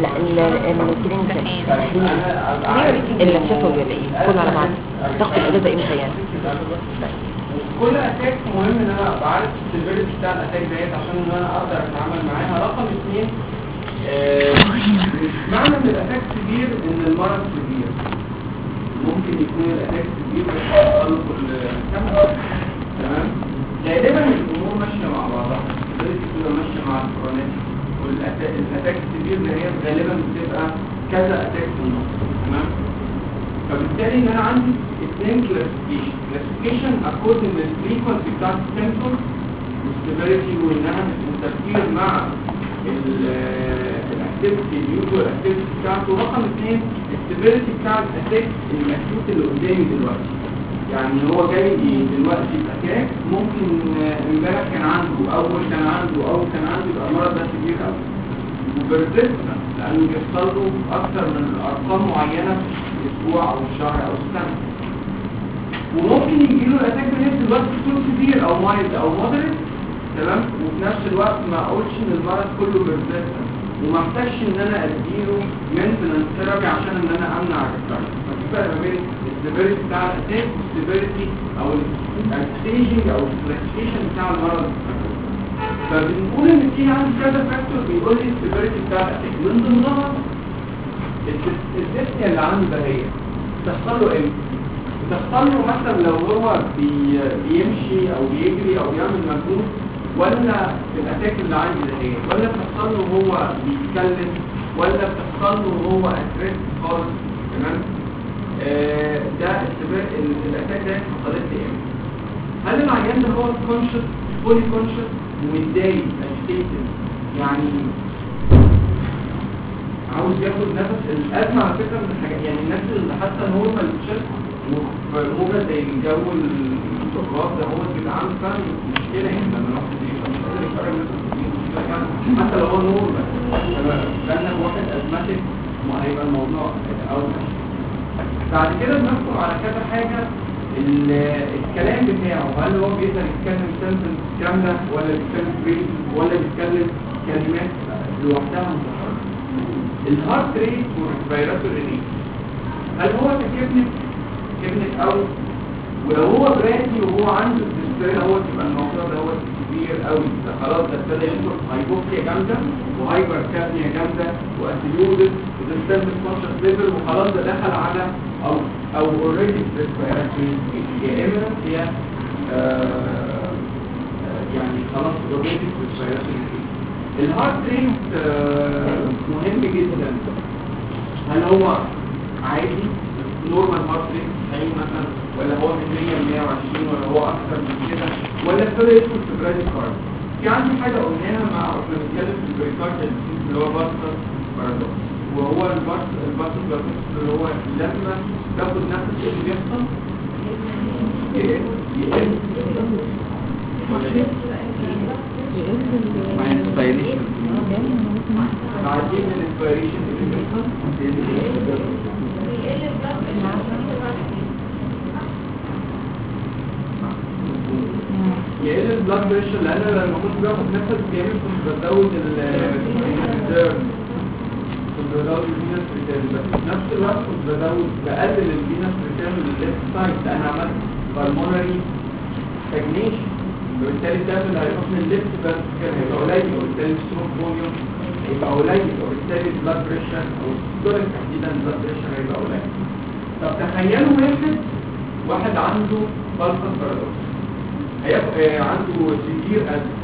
لا الكلينيكال اللي شافه ولا ايه كل على بعض تاخد الاجازه امتى يعني؟ كل اتاك مهم ان انا ابقى عارف السيفيريتي بتاع الاتاك ديت عشان ان انا اقدر اتعامل معاها. رقم 2 معنى ان الاتاك كبير ان المرض كبير. ممكن يكون الاتاك كبير بس يحصل كل سنه. تمام. غالبا الامور ماشيه مع بعضها، السيفيريتي بتبقى ماشيه مع الكرونات، والاتاك الكبير اللي هي غالبا بتبقى كذا اتاك في النص. تمام. فبالتالي ان انا عندي 2 كلاسيفيكيشن اكوردنج للفريكونسي بتاعت السيمبتومز والسيفيريتي وانها بتنتفير مع الاكتيفيتي اليوزوال اكتيفيتي بتاعته. رقم 2 السيفيريتي بتاع الاتاك المكتوب اللي قدامي دلوقتي. يعني هو جاي دلوقتي الاتاك ممكن امبارح كان عنده اول كان عنده يبقى المرض ده كبير قوي وبرزيستنت لانه بيحصل له اكثر من ارقام معينه في اسبوع او شهر او سنه. وممكن يجي له الاتاك بنفس الوقت يكون كبير او مايلد او مودريت. تمام. وفي نفس الوقت ما اقولش ان المرض كله برزيستنت وما احتاجش ان انا اديله مينتنس ثيرابي عشان ان انا امنع الريكارد. ففي فرق ما بين السيفيريتي بتاع الاتاك والسيفيريتي او الستيجنج او الكلاسيفيكيشن بتاع المرض. فبنقول ان في عندي كذا فاكتور بيقول لي السيفيريتي بتاع الاتاك. من ضمنها الديسنيا اللي عنده ده هي بتحصل له ايه؟ بتحصل له مثلا لو هو بيمشي او بيجري او بيعمل مجهود، ولا في الاتاك اللي عندي ده هي، ولا بتحصل له هو بيتكلم، ولا بتحصل له هو اجريسيف خالص. تمام. ده الاتاك ده حصلت لي ايه؟ هل العيان ده هو كونشس فولي كونشس ومتضايق اجيتيتد يعني عاوز ياخد نفس؟ الازمه على فكره من الحاجات يعني الناس اللي حتى نورمال تشست وموجه زي الجو الجغرافي ده هو بيبقى عامل فعلا مشكله يعني لما الواحد يبقى مش قادر يقرر نفسه حتى لو هو نورمال. لان واحد ازماتيك ما هيبقى الموضوع اوضح. بعد كده بنحكم على كذا حاجه. الكلام بتاعه هل هو بيقدر يتكلم سنتنس كامله ولا بيتكلم بريد ولا بيتكلم كلمات لوحدها متحركه. الهارت ريت والريسبيراتوري ريت هل هو كبنك قوي؟ ولو هو برادي وهو عنده الدسترين هو يبقى الموضوع ده هو كبير قوي. ده خلاص ده ابتدى ينشر هايبوكسيا جامده وهايبر كابنيا جامده واسيدوزس وديستنس كونشس ليفل وخلاص ده دخل على او اوريدي ريسبيراتوري يا اما هي يعني خلاص اوريدي ريسبيراتوري. الهارت ريت مهم جدا. هل هو عادي نورمال هارت ريت 90 مثلا، ولا هو 120 ولا هو اكثر من كده، ولا ابتدى يدخل في براديكارد؟ في عندي حاجه قلناها مع واحنا بنتكلم في البراديكارد اللي هو بارتر بارادوكس، وهو البارتر بارادوكس اللي هو لما تاخد نفس ايه اللي بيحصل؟ يقل ولا ايه؟ مع الانسبيريشن بعدين الانسبيريشن اللي بيحصل يقل البلاد بريشر. لان لما كنت باخد نفس جامد كنت بزود الريزيرف، كنت بزود الفينس ريتيرن، بس في نفس الوقت كنت بقلل الفينس ريتيرن للليفت سايد لان عملت بالمونري ستاجنيشن. وبالتالي الدم اللي هيروح من الليفت بس كان هيبقى قليل، وبالتالي الستروك فوليوم هيبقى قليل، وبالتالي البلاد بريشر او الستوريك تحديدا البلاد بريشر هيبقى قليل. طب تخيلوا واحد عنده بالفاس بارادوكس هيبقى عنده سيفير أزمة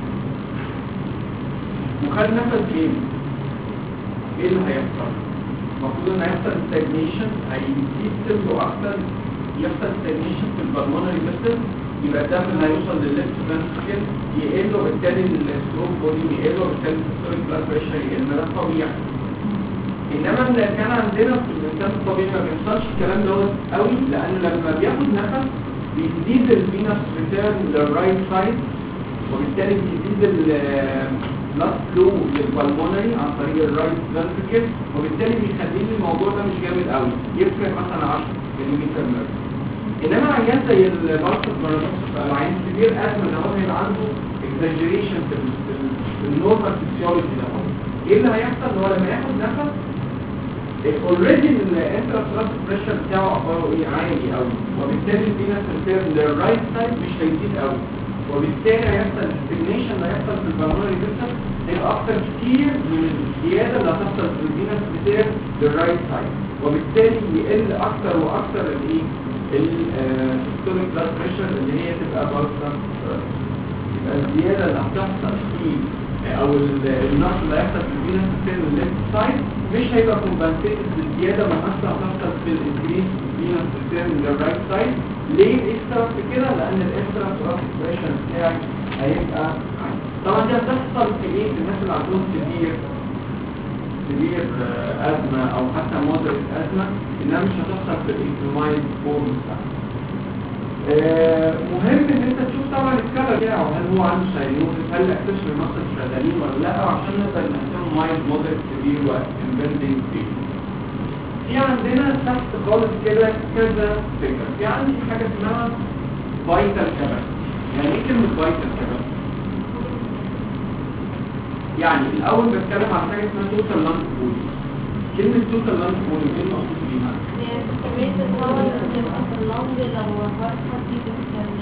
وخد نفس جامد. ايه اللي هيحصل؟ المفروض ان هيحصل ستاجنيشن، هيزيد سيلو اكتر، يحصل ستاجنيشن في البلمونري فيسل، يبقى الدم اللي هيوصل للليفت فنتريكل يقل، وبالتالي الستروك فوليوم يقل، وبالتالي السيستوليك بلاد بريشر يقل. ده طبيعي. انما اللي كان عندنا في الانسان الطبيعي ما بيحصلش الكلام دوت قوي، لانه لما بياخد نفس بيزيد الفينس ريتيرن للرايت سايد، وبالتالي بيزيد البلاد فلو للبلمونري عن طريق الرايت فنتريكل، وبالتالي بيخلي لي الموضوع ده مش جامد قوي، يفرق مثلا 10 ملم مرة. انما عيان زي البارتر بارادوكس العيان كبير ازمه ده هو هيبقى عنده اكزاجريشن في النورمال فيسيولوجي ده، ايه اللي هيحصل؟ هو لما ياخد نفس اوريدي الانترا بريشر بتاعه اخباره ايه؟ عالي قوي، وبالتالي الفينس ريتيرن للرايت سايد مش هيزيد قوي، وبالتالي هيحصل الستيجنيشن اللي هيحصل في البلمونري فيسل هيبقى اكتر كتير من الزياده اللي هتحصل في الفينس ريتيرن للرايت سايد، وبالتالي يقل اكتر واكتر الايه؟ السيستوليك بلاد بريشر اللي هي تبقى بارسا. يبقى الزياده اللي هتحصل في او النقص اللي هيحصل في الفينس ريتيرن للليفت سايد مش هيبقى كومبنسيتد بالزياده اللي هتحصل في الانكريس فينس ريتيرن للرايت سايد. ليه الاكسترا في كده؟ لان الاكسترا بريشر بتاعي هيبقى عالي. طبعا دي هتحصل في ايه؟ في الناس اللي عندهم سيفير ازمه او حتى مودريت ازمه، انها مش هتحصل في الاكسترومايد فورم بتاعها. مهم ان انت تشوف طبعا الكلر بتاعه، هل هو عنده ساينوزس، هل الاكسشن المصل شغالين ولا لا، عشان نقدر نقسمه مايلد مودريت سيفير وامبندنج فيه. في عندنا تحت خالص كده كذا فكره. في عندي حاجه اسمها فايتال كاباسيتي. يعني ايه كلمه فايتال كاباسيتي؟ يعني الاول بتكلم عن حاجه اسمها توتال لانج فوليوم. كلمه توتال لانج فوليوم ايه المقصود بيها؟ يعني كمية الهواء اللي بتبقى في اللنج لو هارت حد بتكمل.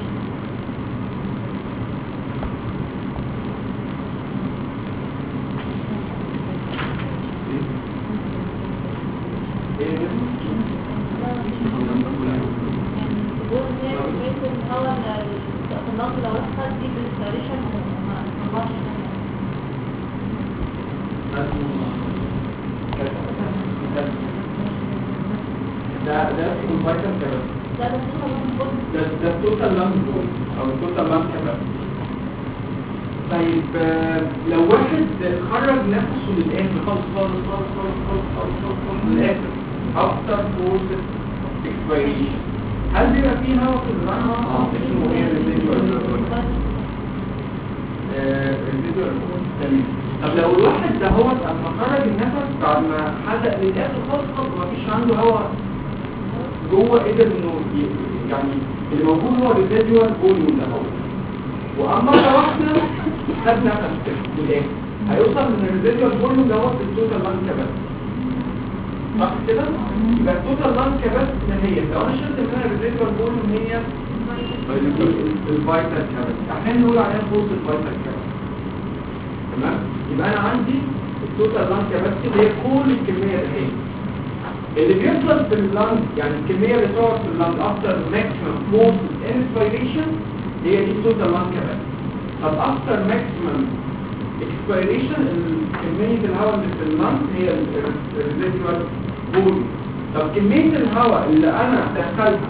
ده اسمه فايتال كاباسيتي. ده التوتال لانج فوليوم او التوتال لانج كاباسيتي. طيب لو واحد خرج نفسه للاخر خالص خالص خالص خالص خالص خالص خالص للاخر افتر فورس اكسبيريشن، هل بيبقى فيه هواء في الرنة؟ اسمه ايه؟ الفيديو تمام. طب لو الواحد ده هو اما خرج النفس بعد ما حدق للاخر خالص خالص ومفيش عنده هواء جوه، قدر انه يعني اللي موجود هو الريزيدوال فوليوم ده هو، واما مره واحده خد نفس للاخر هيوصل من الريزيدوال فوليوم ده هو في التوتال لانج كاباسيتي. صح كده؟ يبقى التوتال لانج كاباسيتي هي لو انا شلت منها الريزيدوال فوليوم هي الفايتال كاباسيتي، احيانا نقول عليها فورس الفايتال كاباسيتي. تمام؟ يبقى انا عندي التوتال لانج كاباسيتي هي كل الكميه دي هي اللي بيفضل في اللانج، يعني الكميه اللي تقعد في اللانج افتر ماكسيمم فورس انسبيريشن هي دي التوتال لانج كاباسيتي. طب افتر ماكسيمم اكسبيريشن كميه الهواء اللي في اللانج هي الريزيدوال فوليوم. طب كميه الهواء اللي انا بدخلها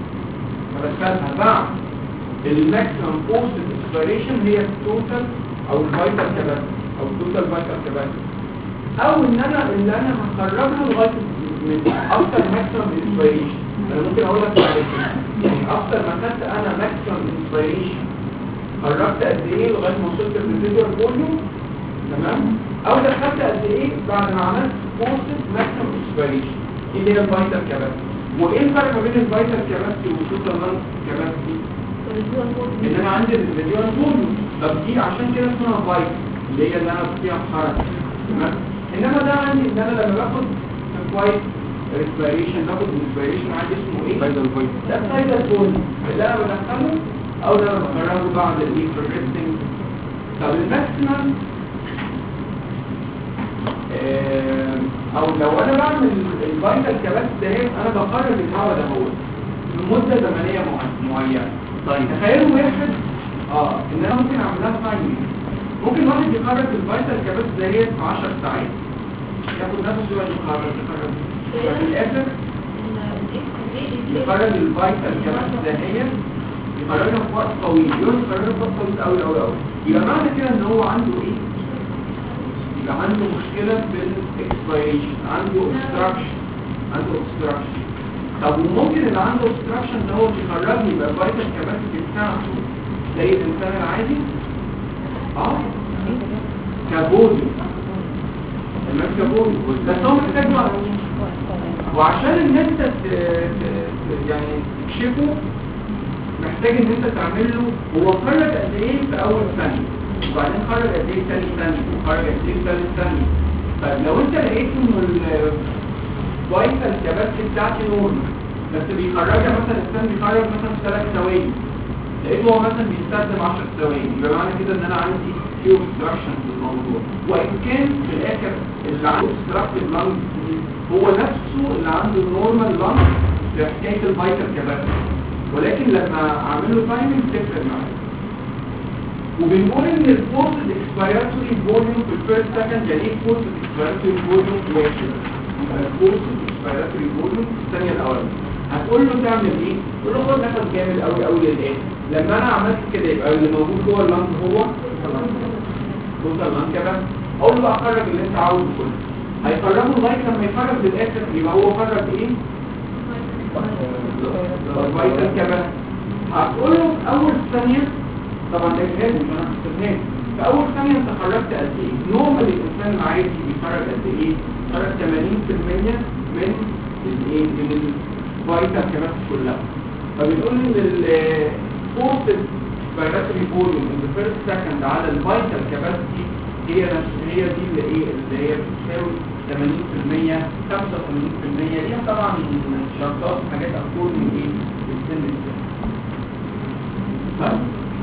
بعد الماكسيمم فورس اكسبيريشن هي التوتال او الفايتال كاباسيتي او التوتال فايتال كاباسيتي، او ان انا اللي انا هخرجها لغايه من اكتر ماكسيمم انسبيريشن. انا ممكن اقول لك يعني اكتر ما خدت انا ماكسيمم انسبيريشن خرجت قد ايه لغايه ما وصلت للريزيدوال فوليوم، تمام؟ او دخلت قد ايه بعد ما عملت فورس ماكسيمم انسبيريشن، دي اللي هي الفايتال كاباسيتي. وايه الفرق ما بين الفايتال كاباسيتي والتوتال لانج كاباسيتي؟ ان انا عندي الريزيدوال فوليوم. طب دي عشان كده اسمها فايتال اللي هي اللي انا فيها حركه، تمام؟ انما ده عندي ان انا لما باخد كويس ريسبيريشن باخد ريسبيريشن عندي اسمه ايه؟ فايتال فوليوم. ده فايتال فوليوم اللي انا بدخله او اللي انا بخرجه بعد الايه بروجريسنج. طب الماكسيمم او لو انا بعمل الفايتال كاباسيتي ده انا بخرج الهواء ده هو في مده زمنيه معينه. طيب تخيلوا واحد ان انا ممكن اعملها في تايم. ممكن واحد يخرج الفايتال كاباسيتي ده في 10 ساعات ياخد نفسه يقعد يخرج في الاخر يخرج الفايتال كاباسيتي ده يخرجها في وقت طويل، يخرجها في وقت طويل قوي قوي قوي. يبقى معنى كده ان هو عنده ايه؟ يبقى عنده مشكله في الاكسبيريشن، عنده اوبستراكشن. طب وممكن اللي عنده اوبستراكشن ده هو بيخرجني يبقى الفايتال كاباسيتي بتاعته زي الانسان العادي كابولي كابولي، بس هو محتاج وقت. وعشان ان انت يعني تكشفه محتاج ان انت تعمل له هو خرج قد ايه في اول ثانيه. وبعدين خرج قد ايه ثاني ثاني وخرج قد ايه ثالث ثاني. طيب لو انت لقيت انه الفايتال كاباسيتي بتاعتي نورمال بس بيخرجها مثلا الانسان بيخرج مثلا في 3 ثواني، لقيته هو مثلا بيستخدم 10 ثواني، يبقى معنى كده ان انا عندي في اوبستراكشن في الموضوع. وان كان في الاخر اللي عنده اوبستراكتيف لانج هو نفسه اللي عنده نورمال لانج في حكايه الفايتال كاباسيتي، ولكن لما اعمل له تايمنج تفرق معايا. وبنقول ان الفورسد اكسبيراتوري فوليوم في الفيرست سكند، يعني ايه فورسد اكسبيراتوري فوليوم؟ واحد. الفورسد اكسبيراتوري فوليوم في الثانيه الاولانيه. هتقول له تعمل ايه؟ تقول له خد نفس جامد قوي قوي للاخر. لما انا عملت كده يبقى اللي موجود جوه اللانج هو توصل لانج كده. اقول له بقى خرج اللي انت عاوزه كله. هيخرجه لغايه لما يخرج للاخر يبقى هو خرج ايه؟ فايتال كاباسيتي. هتقول له في اول ثانيه، طبعا ده جهاز مش انا هستفهمه، في اول ثانيه انت خرجت قد ايه؟ نورمال الانسان العادي بيخرج قد ايه؟ خرج 80% من الايه؟ من الفايتال كاباسيتي كلها. فبنقول ان الفورسد اكسبيراتوري فوليوم ان ذا فيرست سكند على الفايتال كاباسيتي هي دي اللي ايه؟ اللي هي بتساوي 80% 85%. ليها طبعا شرطات حاجات اكتر من ايه؟ السن السن. طيب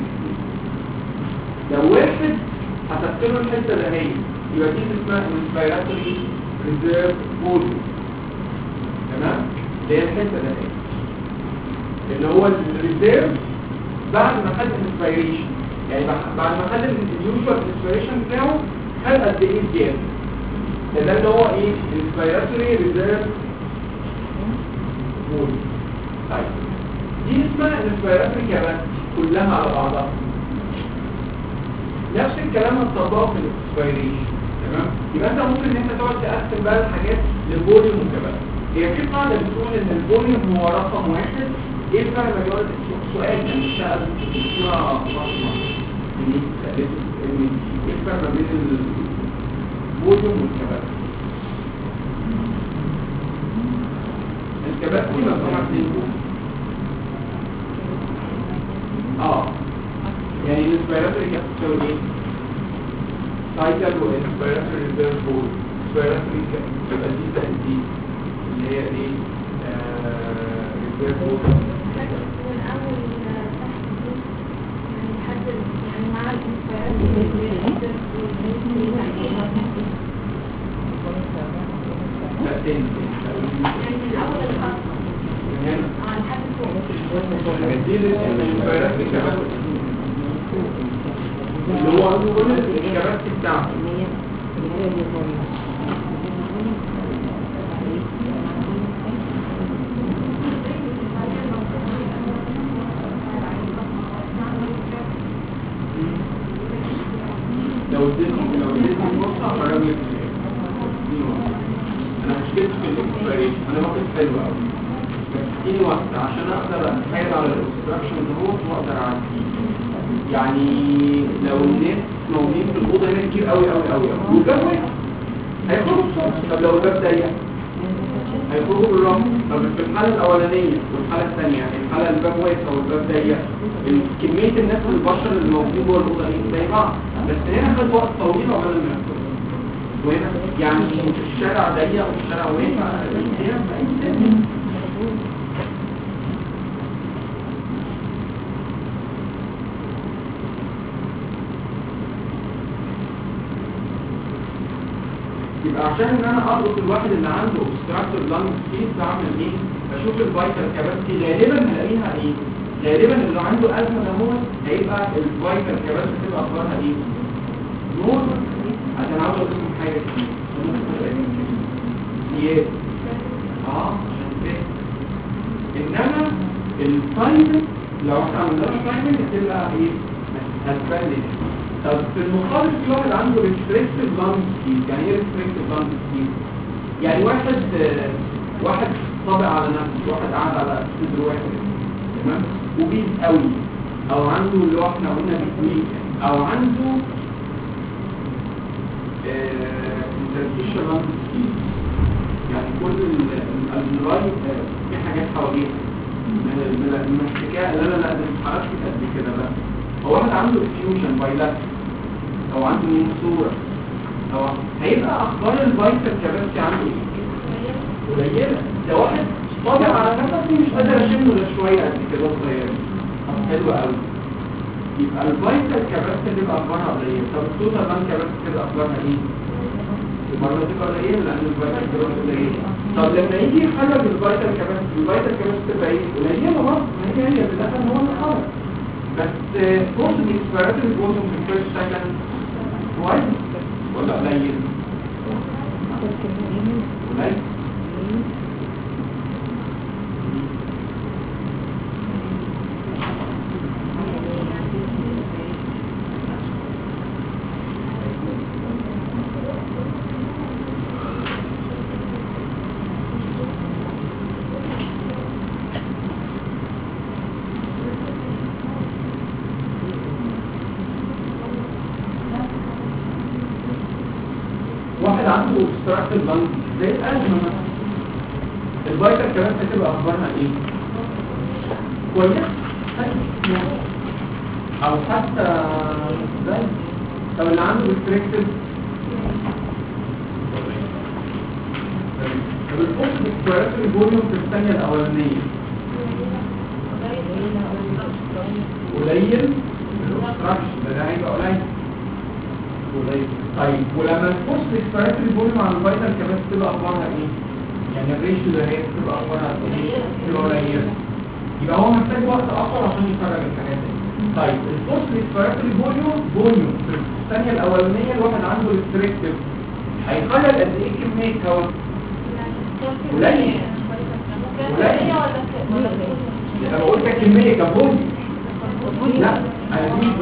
لو واحد هتكتبه الحته اللي هي يبقى دي اسمها انسبيراتوري ريزيرف فوليوم، تمام؟ اللي هي الحته اللي هي اللي هو الريزيرف بعد ما خد الانسبيريشن، يعني بعد ما خد اليوجوال انسبيريشن بتاعه خد قد ايه زياده. ده اللي هو ايه؟ انسبيراتوري ريزيرف فوليوم. طيب دي اسمها انسبيراتوري كاباسيتي كلها على بعضها. نفس الكلام هتطبقه في الاكسبيريشن، تمام؟ يبقى انت ممكن ان انت تقعد تقسم بقى الحاجات للفوليوم وكاباسيتي. هي في قاعده بتقول ان الفوليوم هو رقم واحد. ايه الفرق ما بين السؤال كان بيسال الدكتوره فاطمه ايه الفرق ما بين الفوليوم والكاباسيتي؟ الكاباسيتي مجموعه اثنين يعني الانسبيراتوري كانت بتساوي ايه؟ تايتل والانسبيراتوري ريزيرف فول. الانسبيراتوري تبقى دي زائد دي اللي هي ايه؟ ريزيرف فول. من اول تحت يعني لحد يعني مع الانسبيراتوري ريزيرف لا تاني يعني من اول الخط من هنا لحد فوق. دي الانسبيراتوري كاباسيتي اللي هو كل الكباسيتي بتاعته. لو اديتني فرصه هقرب لك انا مشكلتي في الاكسبيريشن، انا باخد حلو قوي بس اديني وقت عشان اقدر اتحايل على الاكستراكشن دوت واقدر اعديه. يعني لو الناس موجودين في الاوضه هنا كتير قوي قوي قوي والباب واقف هيخرجوا بسرعه. طب لو الباب ضيق هيخرجوا بالراحه. طب في الحاله الاولانيه والحاله الثانيه، الحاله الباب واقف او الباب ضيق، كميه الناس البشر اللي موجودين جوه الاوضه زي بعض، بس هنا خد وقت طويل عقبال ما يخرجوا. وهنا يعني الشارع ضيق والشارع واقف يبقى عشان ان انا اضبط الواحد اللي عنده obstructive lung disease بعمل ايه؟ بشوف الفايتال كاباسيتي غالبا هلاقيها ايه؟ غالبا اللي عنده ازمه ده هو هيبقى الفايتال كاباسيتي تبقى اخبارها ايه؟ نورمال. عشان عاوز اقول لكم حاجه كتير زياده عشان كده. انما الفايتال لو احنا عملنا فايتال هتبقى ايه؟ هتبان لي. طب في المقابل في واحد عنده restrictive lung disease. يعني ايه restrictive lung disease؟ يعني واحد طابع على نفسه، واحد قاعد على صدر واحد، تمام؟ وبيز قوي، او عنده اللي هو احنا قلنا بيكويك، او عنده interstitial lung disease. يعني كل الرايت في حاجات حواليه من الحكايه لا دي اتحركت قد كده. لا هو واحد عنده effusion bilateral او عنده منصوره او هيبقى اخبار الفيتال كاباسيتي عنده ايه؟ قليله. ده واحد طالع على نفسي مش قادر اشمه ده شويه قد كده صغيره. حلو قوي. يبقى الفيتال كاباسيتي تبقى اخبارها قليله. طب التوتال بان كاباسيتي تبقى اخبارها ايه؟ المرة تبقى قليلة لأن الفيتال كاباسيتي قليلة. طب لما يجي يخرج الفيتال كاباسيتي تبقى ايه؟ قليلة برضه. ما هي بالآخر هو اللي خرج. بس كورس الاكسبيراتوري فوليوم في الفيرست سكند كويس ولا قليل؟ قليل. عنده obstructive lung زي الأزمة مثلا الفيتال كمان هتبقى أخبارها إيه؟ كويس؟ أو حتى زي طب اللي عنده restricted طب الفوق respiratory volume في الثانية الأولانية قليل الobstruction ده هيبقى قليل. طيب ولما الفوست اكسبيراتوري فوليوم على الفيتال كاباسيتي تبقى اخبارها ايه؟ يعني الريشيو ده هي بتبقى اخبارها ايه؟ تبقى قليله. يبقى هو محتاج وقت اكتر عشان يخرج الحاجات دي. طيب الفوست اكسبيراتوري فوليوم في الثانيه الاولانيه الواحد عنده ريستريكتيف هيخرج قد ايه كميه هواء؟ قليل. انا بقول كميه كفوليوم لا انا مش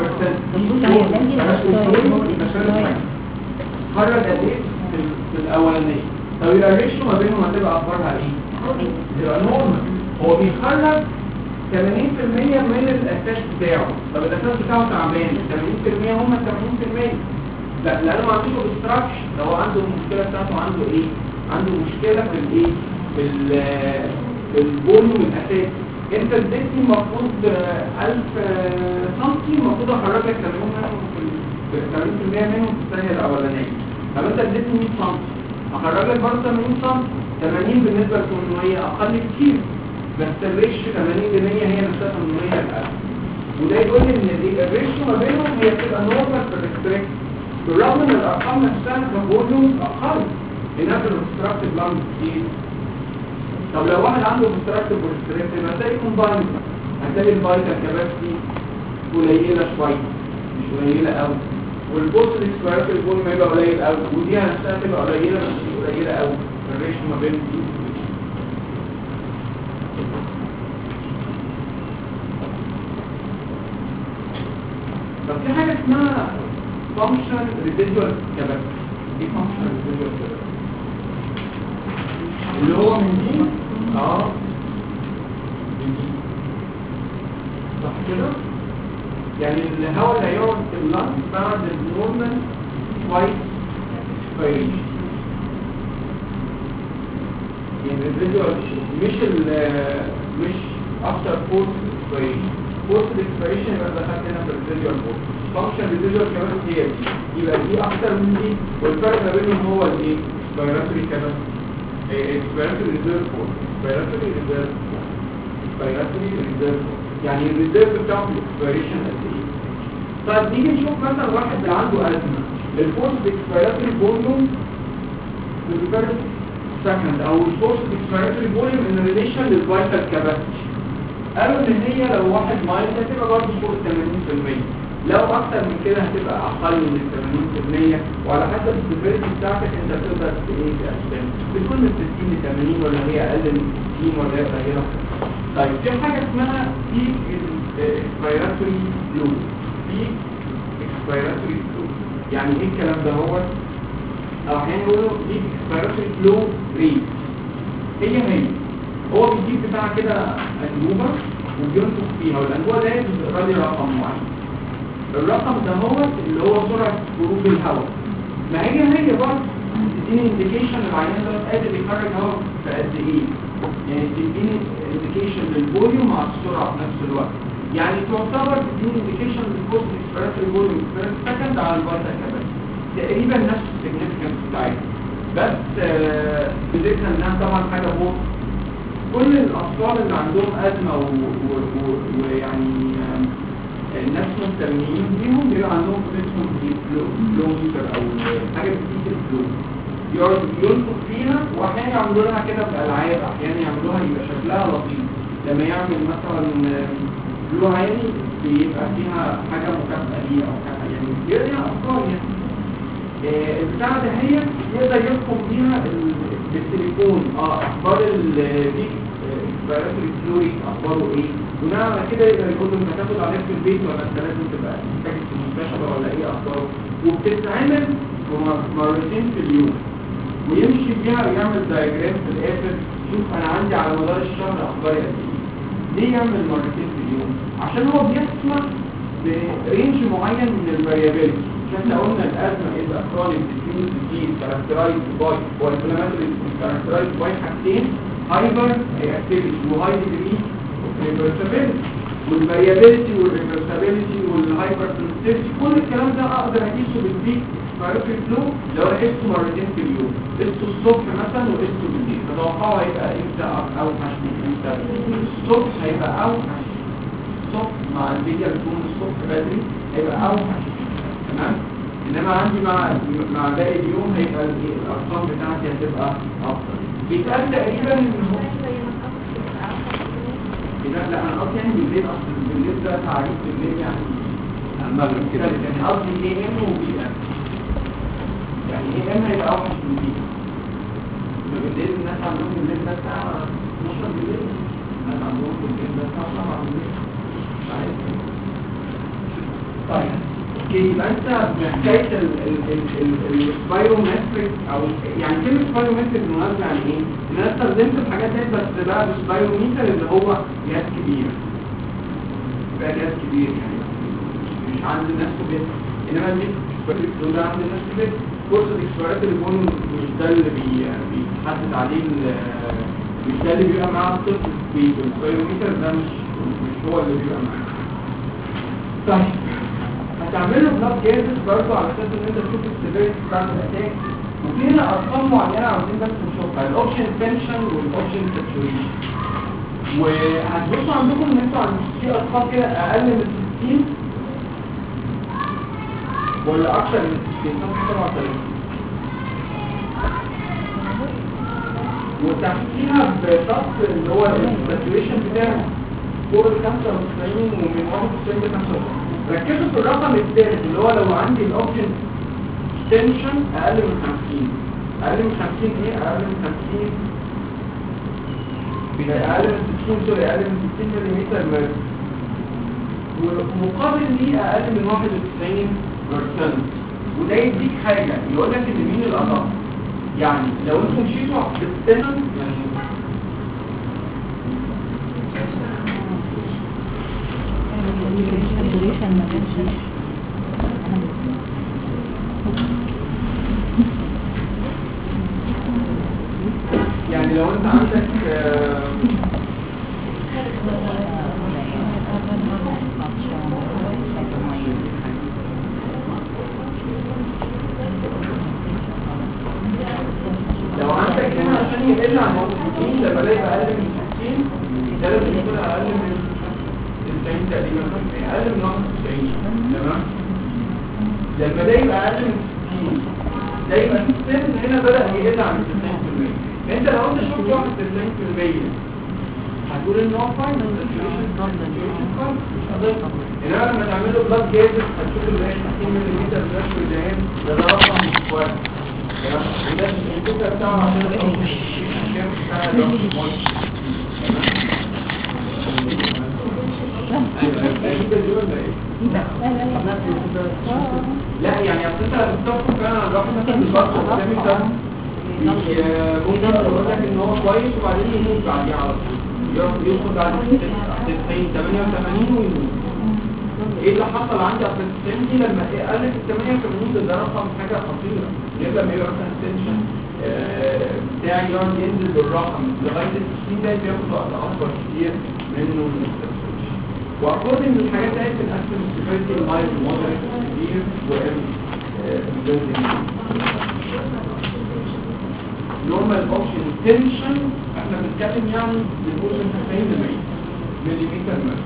خرج قد ايه في الاولانيه. طب يبقى الريشيو ما بينهم هتبقى اخبارها ايه؟ يبقى نورمال. هو بيخرج 80% من الاساس بتاعه. طب الاساس بتاعه تعبان 80% هم 80%. لا لانه ما عندوش اوبستراكشن. لو عنده المشكله بتاعته عنده ايه؟ عنده مشكله في الايه؟ في الفوليوم الاساسي. انت اديتني المفروض 1000 سنتي المفروض اخرج لك 80% منهم في الثانيه الاولانيه. طب انت اديتني 100 سنتي اخرج لك برضه 80 سنتي. 80 بالنسبه ل 800 اقل كتير بس الريشيو 80% هي نفسها 800 الألف. وده يقول لي ان الريشيو ما بينهم هي بتبقى نورمال في الريستريكت بالرغم ان الارقام نفسها كفوليوم اقل هناك الريستراكتيف لانج كتير. طب لو واحد عنده obstructive restrictive هتلاقي كومبايند هتلاقي الفيتال كاباسيتي قليله شويه مش قليله قوي والبوست اكسبيراتوري فوليوم هيبقى قليل قوي ودي نفسها تبقى قليله بس مش قليله قوي الريشيو ما بين دي. طب في حاجه اسمها فانكشن ريزيدوال كاباسيتي. دي فانكشن ريزيدوال كاباسيتي اللي هو من دي من دي صح كده؟ يعني الهواء اللي هيقعد في اللنج بعد النورمال كويس اكسبيريشن يعني الريزيدوال مش افتر فورس اكسبيريشن. فورس اكسبيريشن يبقى دخلت هنا في الريزيدوال فورس. فانكشن ريزيدوال كمان هي دي يبقى دي اكتر من دي والفرق ما بينهم هو الايه؟ اسبيراتوري كمان expiratory reserve force expiratory reserve يعني الريزيرف بتاعه في الاكسبيريشن قد ايه. طيب نيجي نشوف مثلا واحد عنده ازمه الفورس expiratory volume في الفيرست سكند او الفورس expiratory volume in relation للفيتال كاباسيتي. قالوا ان هي لو واحد مايل هتبقى برضه فوق 80%. لو اكتر من كده هتبقى اقل من 80% وعلى حسب السيفيريتي بتاعتك انت تقدر ايه تقسم بتكون من 60 ل 80 ولا هي اقل من 60 ولا هي قليله. طيب في حاجه اسمها بيك اكسبيراتوري فلو. بيك اكسبيراتوري فلو يعني ايه الكلام ده؟ هو او احيانا يقولوا بيك اكسبيراتوري فلو ريت. هي هو بيجيب بتاع كده انبوبه وبينفخ فيها والانبوبه دي بتقرا لي رقم معين. الرقم ده هو اللي هو سرعه خروج الهواء. ما هي برضه تديني انديكيشن العيان ده قادر يخرج هواء في قد ايه. يعني تديني انديكيشن للفوليوم مع السرعه في نفس الوقت. يعني تعتبر تديني انديكيشن للفورس اكسبيراتوري فوليوم في سكند على الفيتال تقريبا نفس السيجنفكنس بتاعتها، بس بذكر انها طبعا حاجه موت. كل الاطفال اللي عندهم ازمه ويعني الناس مهتمين بيهم بيبقى عندهم اسمه فلو ميتر او حاجه بتقيس الفلو، ينفخ فيها، واحيانا يعملوا لها كده بالالعاب، احيانا يعملوها يبقى شكلها لطيف. لما يعمل مثلا فلو عالي بيبقى فيها حاجه مكافاه ليه او حاجه، يعني بيبقى ليها افكار يعني. البتاعه ده هي يقدر يحكم بيها بالتليفون اخبار البيك اكسبيراتوري فلويد اخباره ايه، بناء على كده يقدر يقول له انت هتاخد عليك في البيت ولا انت لازم تبقى محتاج في المستشفى ولا ايه اخباره. وبتتعمل مرتين في اليوم، ويمشي بيها ويعمل دايجرام في الاخر، شوف انا عندي على مدار الشهر اخباري قد ايه. ليه يعمل مرتين في اليوم؟ عشان هو بيسمح برينج معين من الفاريابيلتي. احنا قلنا الازمه اذا كرونيك ديفيوز ديزيز كاركترايزد باي والانفلاماتوري كاركترايزد باي حاجتين، هايبر اكتيفيتي وهاي ديجري اوف ريفرسابيلتي، والفاريابيلتي والريفرسابيلتي والهايبر سنسيتيفيتي، كل الكلام ده اقدر اقيسه بالبيك اكسبيراتوري فلو لو انا قسته مرتين في اليوم، قسته الصبح مثلا وقسته بالليل. تتوقعوا هيبقى امتى اوحش من امتى؟ الصبح هيبقى اوحش، الصبح مع الفيديو بتكون الصبح بدري هيبقى اوحش، تمام؟ انما عندي مع باقي اليوم هيبقى الارقام بتاعتي هتبقى افضل. بيتقال تقريبا ان هو لا انا قصدي يعني بالليل، اصل بالليل ده تعريف بالليل يعني المغرب كده، يعني قصدي ايه ام وبي ام، يعني ايه ام هيبقى اوحش من بي ام. بالليل الناس عندهم بالليل ده الساعه 12 بالليل، الناس عندهم بالليل ده الساعه 7 بالليل، مش عارف. طيب يبقى انت محتاج السبايرومتريك، او يعني كلمه سبايرومتريك بالمناسبه يعني ايه؟ ان انا استخدمت الحاجات دي بس بقى بالسبايروميتر اللي هو جهاز كبير، بقى جهاز كبير يعني مش عند الناس في بيت، انما دي ده عند الناس في بيت. كورس الاكسبيرات اللي بيكون مش ده اللي بيتحدد عليه، مش ده اللي بيبقى معاه الطفل في السبايروميتر ده، مش هو اللي بيبقى معاه. طيب هتعمله بلاد جازز برضه على اساس ان انت تشوف السيفيريتي بتاعت الاتاك، وفي هنا ارقام معينه عاوزين بس نشوفها، الاوبشن تنشن والاوبشن ساتوريشن. وهتبصوا عندكم ان انتوا في ارقام كده اقل من 60 ولا اكثر من 60، 37، وتحتيها بضغط اللي هو الساتوريشن بتاعه فوق ال 95 ومن 91 ل 95. ركزوا في الرقم الثالث اللي هو لو عندي الاوبشن تنشن اقل من 50. اقل من 50 ايه؟ اقل من 50 اقل من 60 سوري اقل من 60 ملم مركز، ومقابل ليه اقل من 91%. وده يديك حاجه يقول لك ان مين الادق. يعني لو انتم مشيتوا بالسنن يعني لو انت عندك هنا عشان يقل عن 60 لما الاقي اقل من 60 ده لازم يكون اقل من 90 تقريبا، اقل من 91، تمام؟ لما ده يبقى اقل من 60 ده يبقى السن هنا بدأ يقل عن 90%. انت لو انت شفت واحد 90% هتقول ان هو فاين، انما لما تعمل له بلاد جازز هتشوف اللي هي 60 ملم بس الجهاز ده رقم مش كويس، تمام؟ وده الفكره بتاعه عشان لا يعني اصل انت بتفكر فعلا الواحد مثلا بالظبط قدامي ده ممكن اقول لك ان هو كويس وبعدين يموت بعديه على طول، يوصل بعد 90 88 ويموت. ايه اللي حصل عندي اصل السن دي لما قلت ال 88 ده رقم حاجه خطيره، لما يبقى مثلا التنشن بتاعي يقعد ينزل بالرقم لغايه ال 60 ده بياخد وقت اكبر كتير منه من التنشن. واكورد ان الحاجات دي بتنقسم السيفيريتي المايلد مودريت كبير وام نورمال اوبشن تنشن احنا بنتكلم يعني بنقول من 90 ل 100 مليمتر مرة.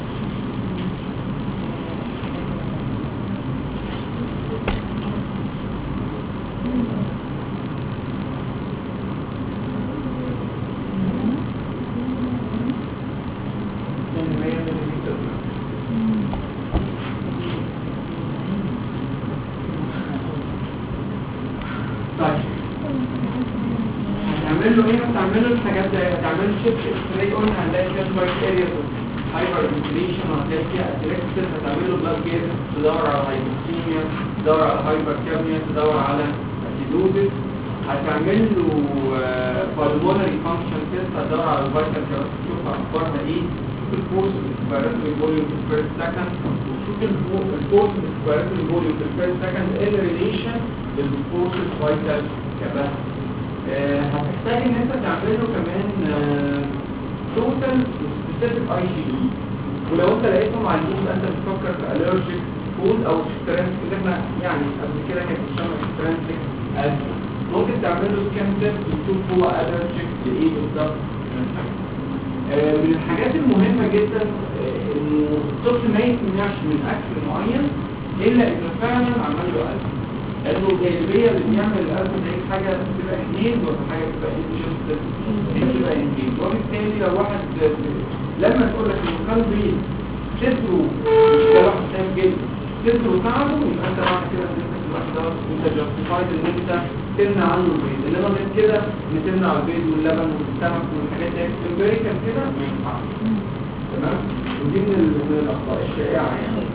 تعملوا الحاجات دي، تعملوا شيفت اكس-راي قلنا هنلاقي فيها شويه ارياز هايبر انفليشن وهتلاقي فيها اتريكسس، هتعملوا بلاد جيز تدور على هايبوكسيميا، تدور على هايبر كابنيا، تدور على اسيدوزيس، هتعملوا بالمونري فانكشن تيست، هتدور على الفيتال كارت تشوف اخبارها ايه، تشوف الفورس الريسبيراتوري فوليوم في الفيرست سكند، وتشوف الفورس الريسبيراتوري فوليوم في الفيرست سكند ان ريليشن للفورس الفيتال كاباسيتي. هتحتاج ان انت تعمله كمان توتال سبيسيفيك اي جي دي، ولو انت لقيتهم عاليين انت بتفكر في الرجيك فود او اكسترنسك اللي احنا يعني قبل كده كانت بتسمى اكسترنسك ازمه، ممكن تعمله سكان تيست وتشوف هو الرجيك لايه بالظبط. من الحاجات المهمه جدا انه الطفل ما يتمنعش من اكل معين الا اذا فعلا عمل له ازمه، لانه الجاذبيه اللي بيعمل الازمه دي حاجه بتبقى انجيز ولا حاجه بتبقى انجيز، بتبقى انجيز. وبالتالي لو واحد لما تقول لك انه كان بيض صدره مش ده واحد شايف جدا صدره تعبه، يبقى انت بعد كده انت في الوقت ده انت جاستيفايد ان انت تمنع عنه البيض، انما غير كده بتمنع البيض واللبن والسمك والحاجات دي امبيريكال كده ما ينفعش. تمام؟ ودي من الاخطاء الشائعه يعني.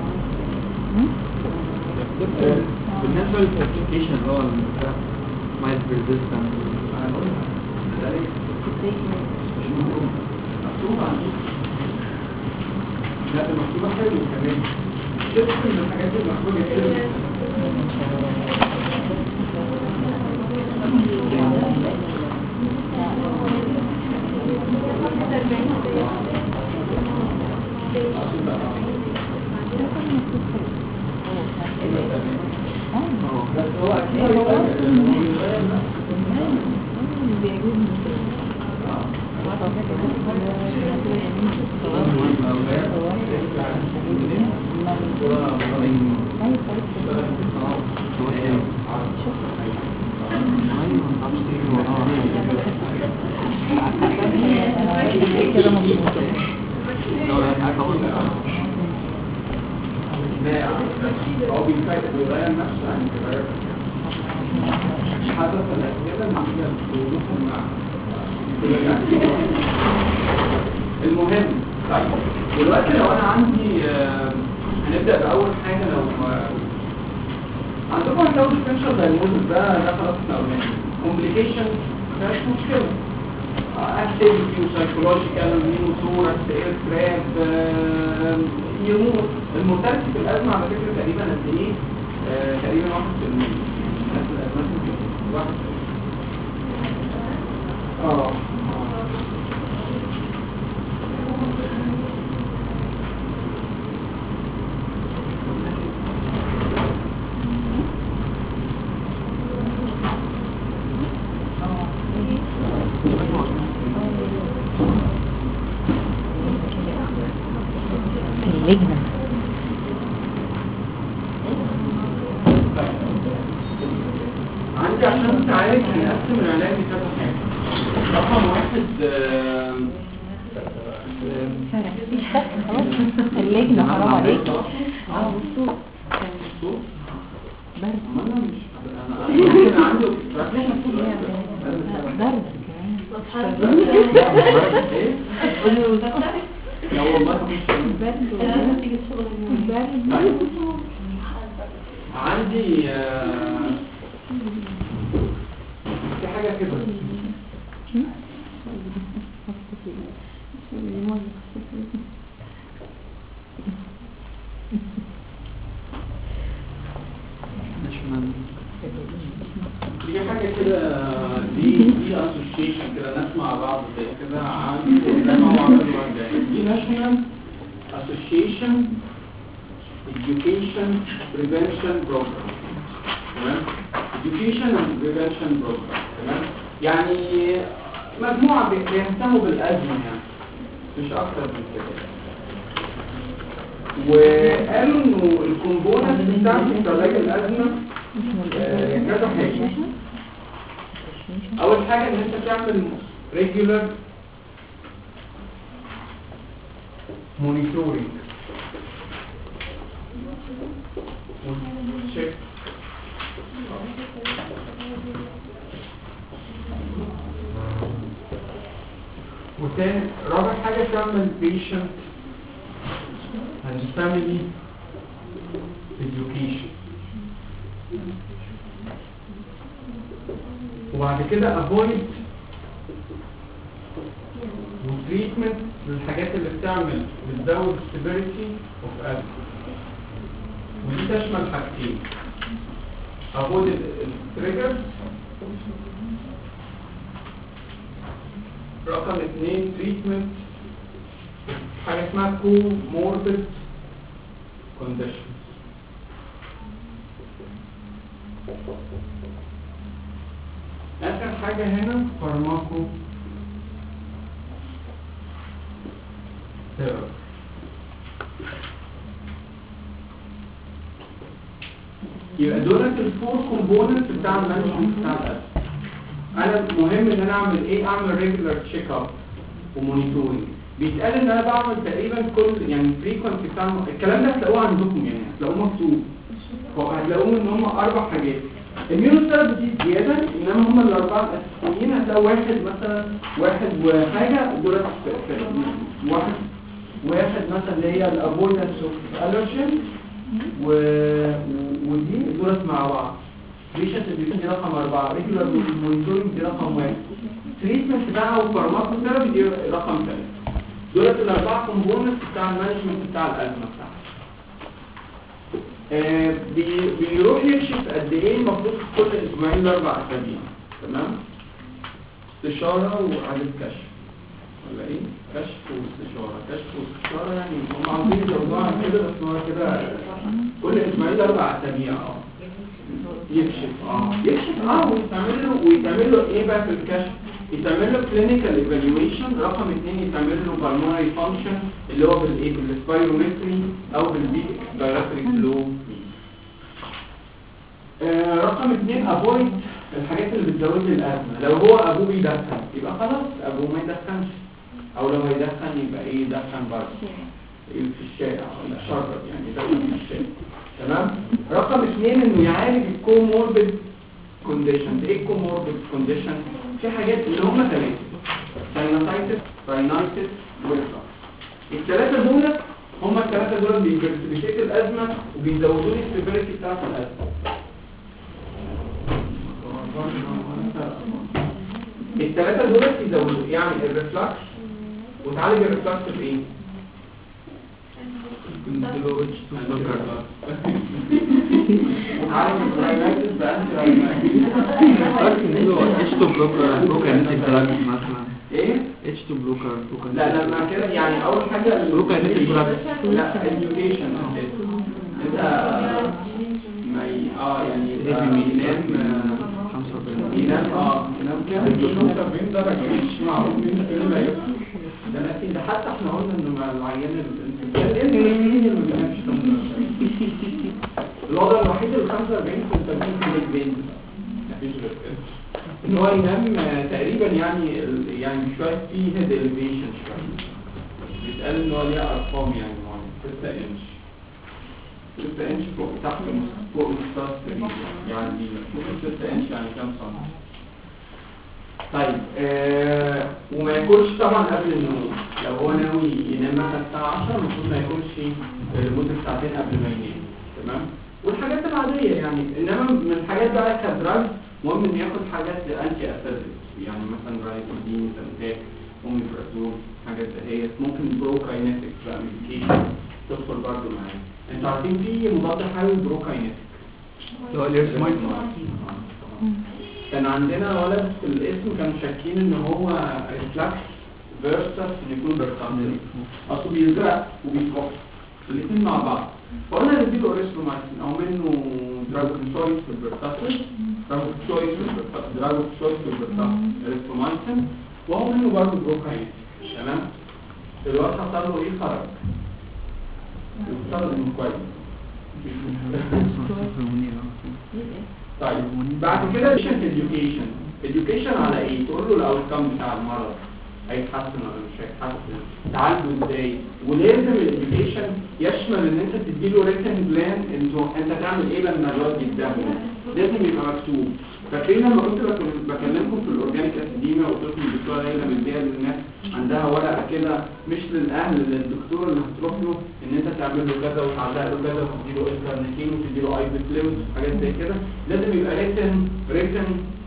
بالنسبة للكلاسيفيكيشن هو مايت ريزيستنس انا بقول لك مش مكتوب عندي، لا المكتوبة حلو كمان، شفت من الحاجات المكتوبة كده بس هو اكيد هو بيغير نفسه عن التغير حدث الأسئلة معينة بوضوح مع المهم. طيب دلوقتي لو أنا عندي هنبدأ بأول حاجة، لو عندكم هتلاقوا الديفرنشال دايجنوستس ده خلاص احنا قلناه، كومبليكيشن مفيهاش مشكلة، اكتيفيتي وسايكولوجيكال وصورة اير كراب يموت. المورتاليتي في الأزمة على فكرة تقريبا قد ايه؟ تقريبا 1%. الناس الأزمات ممكن 1%. اللجنة عندي عشان تعالج هنقسم العلاج لكذا حاجة. رقم واحد مفيش شك خلاص اللجنة حرام عليك. والصوت برد انا عندي برد لا والله مش عندي في حاجة كده في حاجة كده دي اسوشيشن كده ناس مع بعض زي كده عندي دي ناشونال اسوشيشن education prevention program. تمام. education and prevention program تمام. يعني مجموعة بيهتموا بالأزمة يعني مش أكتر من كده. وقالوا إنه الكومبوننت بتاعت علاج الأزمة كذا حاجة. أول حاجة إن أنت تعمل regular monitoring check وتاني رابع حاجة تعمل patient and family education وبعد كده avoid وتريتمنت للحاجات اللي بتزود severity of asthma ودي تشمل حاجتين avoid التريجرز رقم 2 treatment حاجة اسمها comorbid conditions آخر حاجة هنا فارماكو ثيرابي يبقى دولت الفور كومبوننت بتاع المانجمنت بتاع الأسف. انا مهم ان انا اعمل ايه؟ اعمل ريجولار تشيك اب ومونيتورنج. بيتقال ان انا بعمل تقريبا كل يعني فريكونسي بتاع الكلام ده هتلاقوه عندكم يعني هتلاقوه مكتوب هتلاقوهم ان هم 4 حاجات. الميونوثيرابي دي زياده انما هم الاربعه الاساسيين هتلاقوا واحد وحاجه دولت واحد مثلا اللي هي الافويدنس اوف الرجين ودي دولت مع بعض. ريشة البيكون دي رقم 4 ريجولار مونيتورنج دي رقم 1 تريتمنت بتاعها وفارماكوثيرابي دي رقم 3. دولت الاربعه كومبوننتس بتاع المانجمنت بتاع الازمه بتاعها. بيروح يكشف قد ايه المفروض كل اسبوعين ل4 اسابيع تمام. استشاره وعدد كشف ولا ايه؟ كشف واستشاره يعني هم عاوزين يزودوها كده بس هو كده كل اسبوعين ل4 اسابيع يكشف ويتعمل له ايه بقى في الكشف؟ يتعمل له clinical evaluation. رقم 2 يتعمل له pulmonary function اللي هو بالايه؟ بالسبيرومتري او بالبيك expiratory flow. رقم 2 avoid الحاجات اللي بتزود لي الازمه. لو هو ابوه بيدخن يبقى خلاص ابوه ما يدخنش، او لو هيدخن يبقى ايه؟ يدخن بره في الشارع ولا شرب يعني ده في الشارع تمام. رقم 2 انه يعالج الكوموربيد كونديشن. ايه الكوموربيد كونديشن؟ في حاجات اللي هم 3 ساينوسايتس راينايتس ويلفا. الثلاثه دول هم الثلاثه دول بيشكلوا الازمه وبيزودوا لي السيفيريتي بتاعت الازمه. الثلاثه دول بيزودوا يعني الريفلكس وتعالج الريفلكس بايه؟ عارف الراينايتس بقى H2 بلوكر مثلا ايه؟ H2 بلوكر لا لما كده يعني اول حاجه بلوكر لا education انت ما يعني ينام كده 75 درجه مش معروف مين اللي هيبقى ده حتى احنا قلنا انه العيان اللي ما بينامش الوضع الوحيد ال 45 كنت ممكن بالبين مفيش غير كده ان هو ينام تقريبا يعني شويه فيه هيد اليفيشن شويه بيتقال ان هو ليه ارقام يعني معينه 6 انش فوق تحت فوق مستوى يعني فوق 6 انش يعني كام سم. طيب وما ياكلش طبعا قبل النوم. لو هو ناوي ينام مثلا الساعه 10 المفروض ما ياكلش لمده ساعتين قبل ما ينام تمام. والحاجات العاديه يعني انما من الحاجات بقى كدراج مهم انه ياخد حاجات انتي اسيدك يعني مثلا رايتودين سنتاك اوميبرازول حاجات دهيت. ممكن بروكاينيتك بقى ميديكيشن تدخل برضه معايا. انتوا عارفين في مضاد حيوي بروكاينيتك اللي هو الارسمايد. كان عندنا ولد في الاسم كانوا شاكين ان هو ريفلكس فيرسس ان يكون بركانتري اصله بيزرق وبيكح الاثنين مع بعض. فقلنا نديله اريثرومايسين او منه دراجوكسويد في البرتاسيس، اريثرومايسين، وهو منه برضه بروكاين. تمام. الوقت حصل له ايه؟ خرج يفترض انه كويس. طيب بعد كده education على ايه؟ تقول له الاوتكم بتاع المرض هيتحسن ولا مش هيتحسن، تعالجه ازاي. ولازم الاديوكيشن يشمل ان انت تديله ريتن بلان، انت تعمل ايه لما الواد يتدهور، لازم يبقى مكتوب. فاكرين لما كنت بكلمكم في الاورجانيك اسيديميا وقلت لكم الدكتوره ليلى بتديها للناس عندها ورقه كده مش للاهل، للدكتور اللي هتروح له ان انت تعمل له كذا وتعلق له كذا وتديله الكارنيتين وتديله ايبوفلويد وحاجات زي كده. لازم يبقى ريتن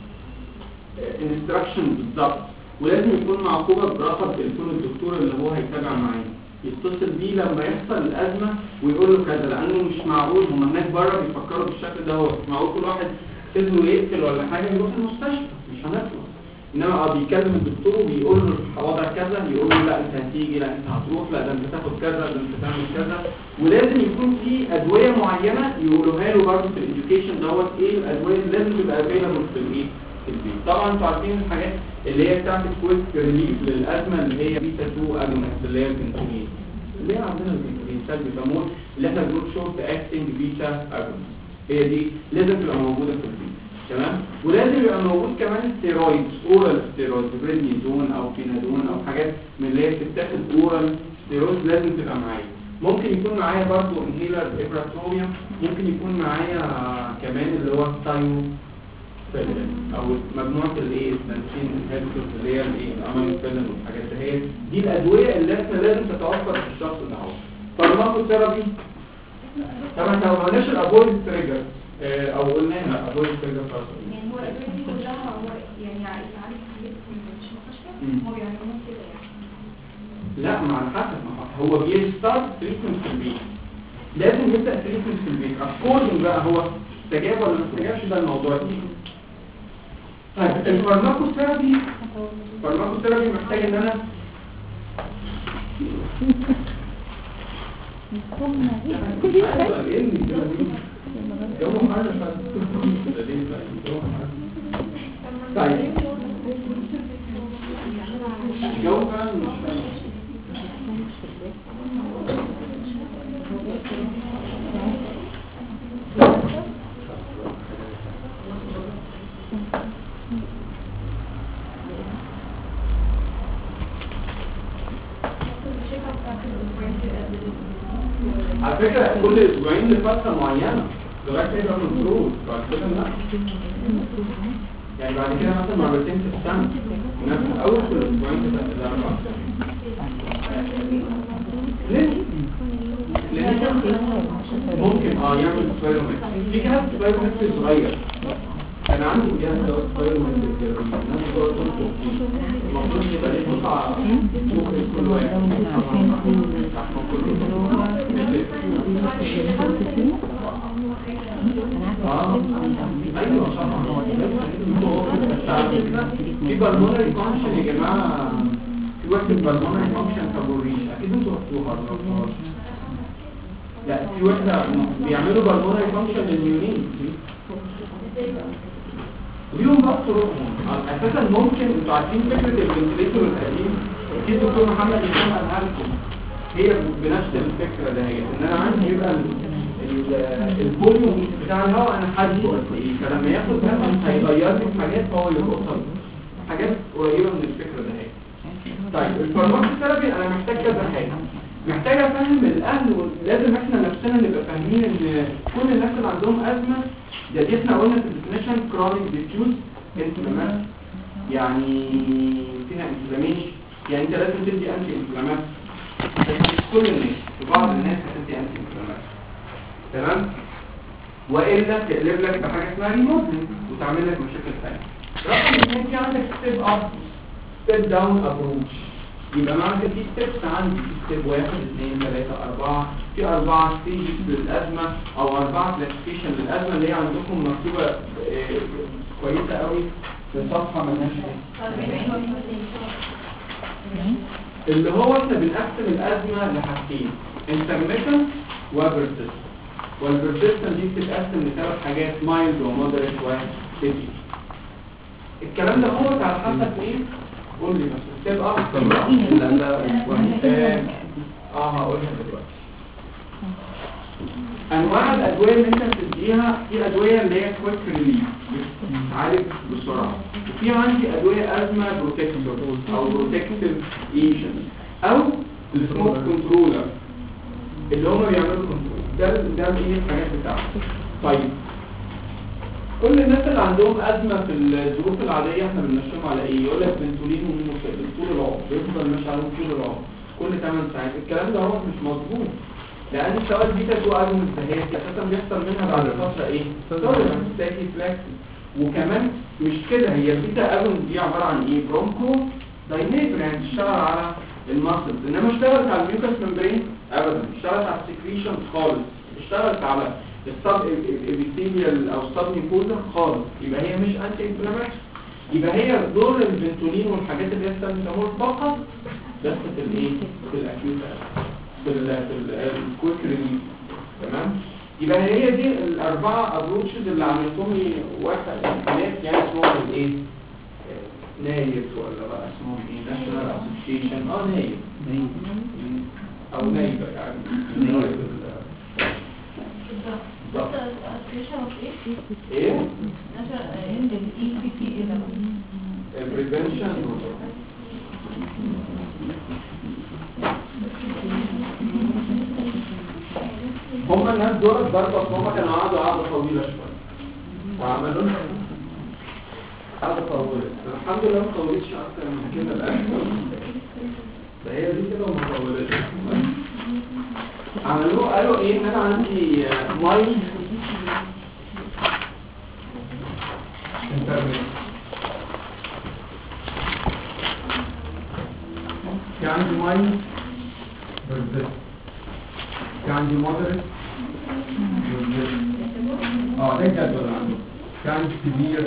انستراكشن بالظبط، ولازم يكون معقوبه برقم تليفون الدكتور اللي هو هيتابع معاه، يتصل بيه لما يحصل الازمه ويقول له كذا، لانه مش معقول هم هناك بره بيفكروا بالشكل ده، هو مش معقول كل واحد اذنه يقتل ولا حاجه يروح المستشفى، مش هنخلص. انما بيكلم الدكتور وبيقول له الوضع كذا، يقول له لا انت هتيجي، لا انت هتروح، لا ده انت تاخد كذا، ده انت تعمل كذا. ولازم يكون في ادويه معينه يقولوها له برضه في الاديوكيشن دوت، ايه الادويه اللي لازم تبقى افيلابل في الايه في البيت. طبعا انتوا عارفين الحاجات اللي هي بتاعت الكويك ريليف للازمه اللي هي بيتا 2 اجونست اللي هي البنسولين، اللي هي عندنا البنسولين بيسموه اللي احنا بنقول شورت اكتنج بيتا اجونست، هي دي لازم تبقى موجوده في البيت. تمام. ولازم يبقى موجود كمان ستيرويد، اورال ستيرويد، بريدنيزون او فينادون او حاجات من اللي هي بتتاخد اورال ستيرويد لازم تبقى معايا. ممكن يكون معايا برضو انهيلر ابراتوميا، ممكن يكون معايا كمان اللي هو ستايو او مجموعه الايه البنسين الهيدروس اللي هي الايه الامينوفيلين والحاجات دي الادويه اللي احنا لازم تتوفر في الشخص ده. اهو فارماكوثيرابي. طبعا لو ما قلناش الابويد تريجر او قلنا هنا ابويد تريجر خلاص، يعني هو الادويه دي كلها هو يعني يعالج حاجات مش مستشفى، هو بيعملوا كده يعني. لا مع الحسب، هو بيستارت تريتمنت في البيت، لازم يبدا تريتمنت في البيت. اكوردنج بقى هو استجاب ولا ما استجابش ده الموضوع دي. طيب الفارماكوثيرابي محتاج ان انا طيب الجو فعلا مش على فكرة كل اسبوعين لفترة معينة لغاية ما يبقى مفروض، بعد كده لا. يعني بعد كده مثلا مرتين في السنة، نفس اول كل اسبوعين كده 4 ليه؟ ممكن يعمل سبايرومتر. في جهاز سبايرومتر صغير كان عنده جهاز دوت سبايرومتر كده، الناس بتوع الطب المفروض يبقى ليه قطعة ممكن كل واحد ايوه طبعا. في بالمونري فانكشن يا جماعه، في وقت بالمونري فانكشن كابوريش اكيد انتوا رحتوها ولا لا؟ في واحده بيعملوا بالمونري فانكشن للنيونين ليهم بقى طرقهم اساسا. ممكن انتوا عارفين فكره الفنتليتور القديم، اكيد دكتور محمد هشام قالها لكم، هي بنفس الفكره ده، هي ان انا عندي يبقى الفوليوم بتاع الهواء انا حاسه قد ايه، فلما ياخد مثلا هيغير لي حاجات هو يوصل حاجات قريبه من الفكره ده. هي طيب الفارماكوثيرابي انا محتاج كذا حاجه، محتاج افهم الاهل، ولازم احنا نفسنا نبقى فاهمين ان كل الناس اللي عندهم ازمه دي احنا قلنا في الديفينيشن كرونيك ديفيوز انفلامات، يعني فيها انفلاميشن، يعني انت لازم تدي انتي انفلامات، بس كل الناس، في بعض الناس هتدي انتي انفلامات. تمام. والا تقلب لك بحاجه اسمها ريموتنج وتعمل لك مشاكل ثانيه. رقم 2 في عندك ستيب اب ستيب داون ابروتش، يبقى معنى في ستيبس عندي، في ستيب 1 2 3 4، في 4 ستيجز للازمه او 4 كلاسيفيكيشن للازمه اللي هي عندكم مكتوبه كويسه قوي في الصفحه مالهاش اللي هو احنا بنقسم الازمه لحاجتين، intermittent وبرسيستنت. والبرسيستنت دي بتتقسم لثلاث حاجات: مايلد ومودريت وسيفير. الكلام ده هو على حسب ايه؟ قول لي بس ستيب اب. هقولها دلوقتي. انواع الادويه اللي انت بتديها، في ادويه اللي هي كويك ريليف بتعالج بسرعه، وفي عندي ادويه ازمه بروتكتور او بروتكتيف ايجنت او السموك كنترولر اللي هم بيعملوا كنترول. ده ايه الحاجات بتاعته. طيب كل الناس اللي عندهم ازمه في الظروف العاديه احنا بنمشيهم على ايه؟ يقول لك بنسولين ومينوكسيديل طول العمر، بيفضل ماشي عليهم طول العمر كل 8 ساعات. الكلام ده هو مش مظبوط، لان السواد دي تدو اجمل الزهايات اساسا بيحصل منها بعد فتره ايه؟ تولرنس تاكي فلاكسي. وكمان مش كده، هي البيتا اجون دي عباره عن ايه؟ برونكو داينيتور، يعني بتشتغل على الماسلز، انما اشتغلت على الميوكس ممبرين ابدا، اشتغلت على السكريشن خالص، اشتغلت على السب ابيثيليال او السب نيكوزا خالص. يبقى هي مش انتي انفلاماتوري، يبقى هي دور البنتولين والحاجات اللي هي بتستخدمها فقط بس في الايه؟ في الاكيوت في الكويك ريليف. تمام؟ يبقى هي دي الاربعه ابروتشز اللي عملتهم لي واحد ناس يعني اسمهم الايه؟ نايف ولا بقى اسمهم ايه؟ ناشونال اسوشيشن نايف او نايف يعني ايه؟ prevention. هم الناس دول برضه هم كانوا قعدوا قعده طويله شويه وعملوا لنا قعده طويله. الحمد لله ما طولتش اكتر من كده الان، ده هي دي كده وما طولتش. قالوا ايه؟ ان انا عندي مايل انترميت، في عندي مايل برزيست، في عندي مودريت ده الجدول عندي، في عندي سيفير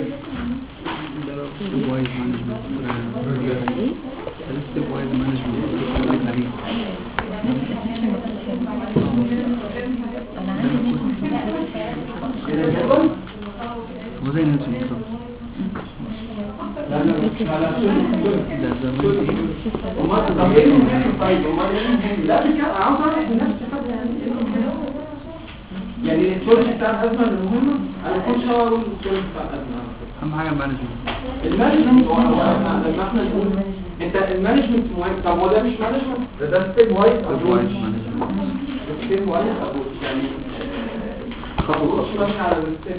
وايز مانجمنت ستيب وايز مانجمنت. وزي نفسه بالظبط. يعني السورس بتاع الازمه المهمه انا كنت هقول السورس بتاع الازمه اهم حاجه المانجمنت هو لما احنا نقول انت المانجمنت مهم. طب هو ده مش مانجمنت، ده ستيب وايز ابروتش. ستيب وايز ابروتش يعني خطوات ماشيه على الستيب.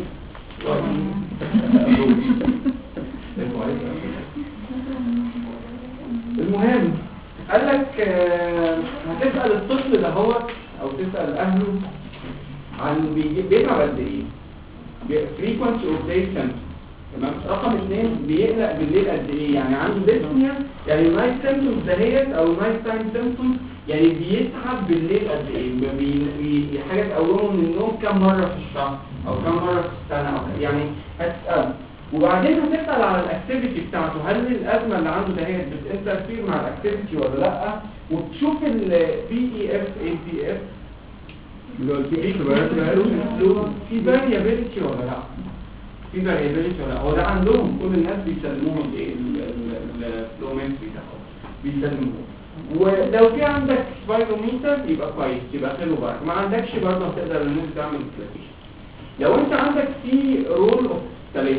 المهم قال لك هتسأل الطفل ده هو او تسأل اهله عن بيتعب قد ايه، frequency of day symptoms. تمام. رقم 2 بيقلق بالليل قد ايه، يعني عنده ديسنيا، يعني النايت سيمبتومز دهيت او النايت تايم سيمبتومز، يعني بيتعب بالليل قد ايه، حاجه تقومه من النوم كم مره في الشهر او كم مره في السنه أو يعني هتسال. وبعدين هتسال على الاكتيفيتي بتاعته، هل الازمه اللي عنده دهيت بتنترفير مع الاكتيفيتي ولا لا، وتشوف البي اي اف اي بي اف اللي هو البي في فاريابيلتي ولا لا، في فاريابيلتي ولا لا. هو ده عندهم كل الناس بيسلموهم ايه الفلومتري ده بيسلموه. ولو في عندك سبايروميتر يبقى كويس، يبقى حلو بقى. ما عندكش برضه هتقدر ان انت تعمل كلاسيفيكيشن. لو انت عندك في رول اوف 3،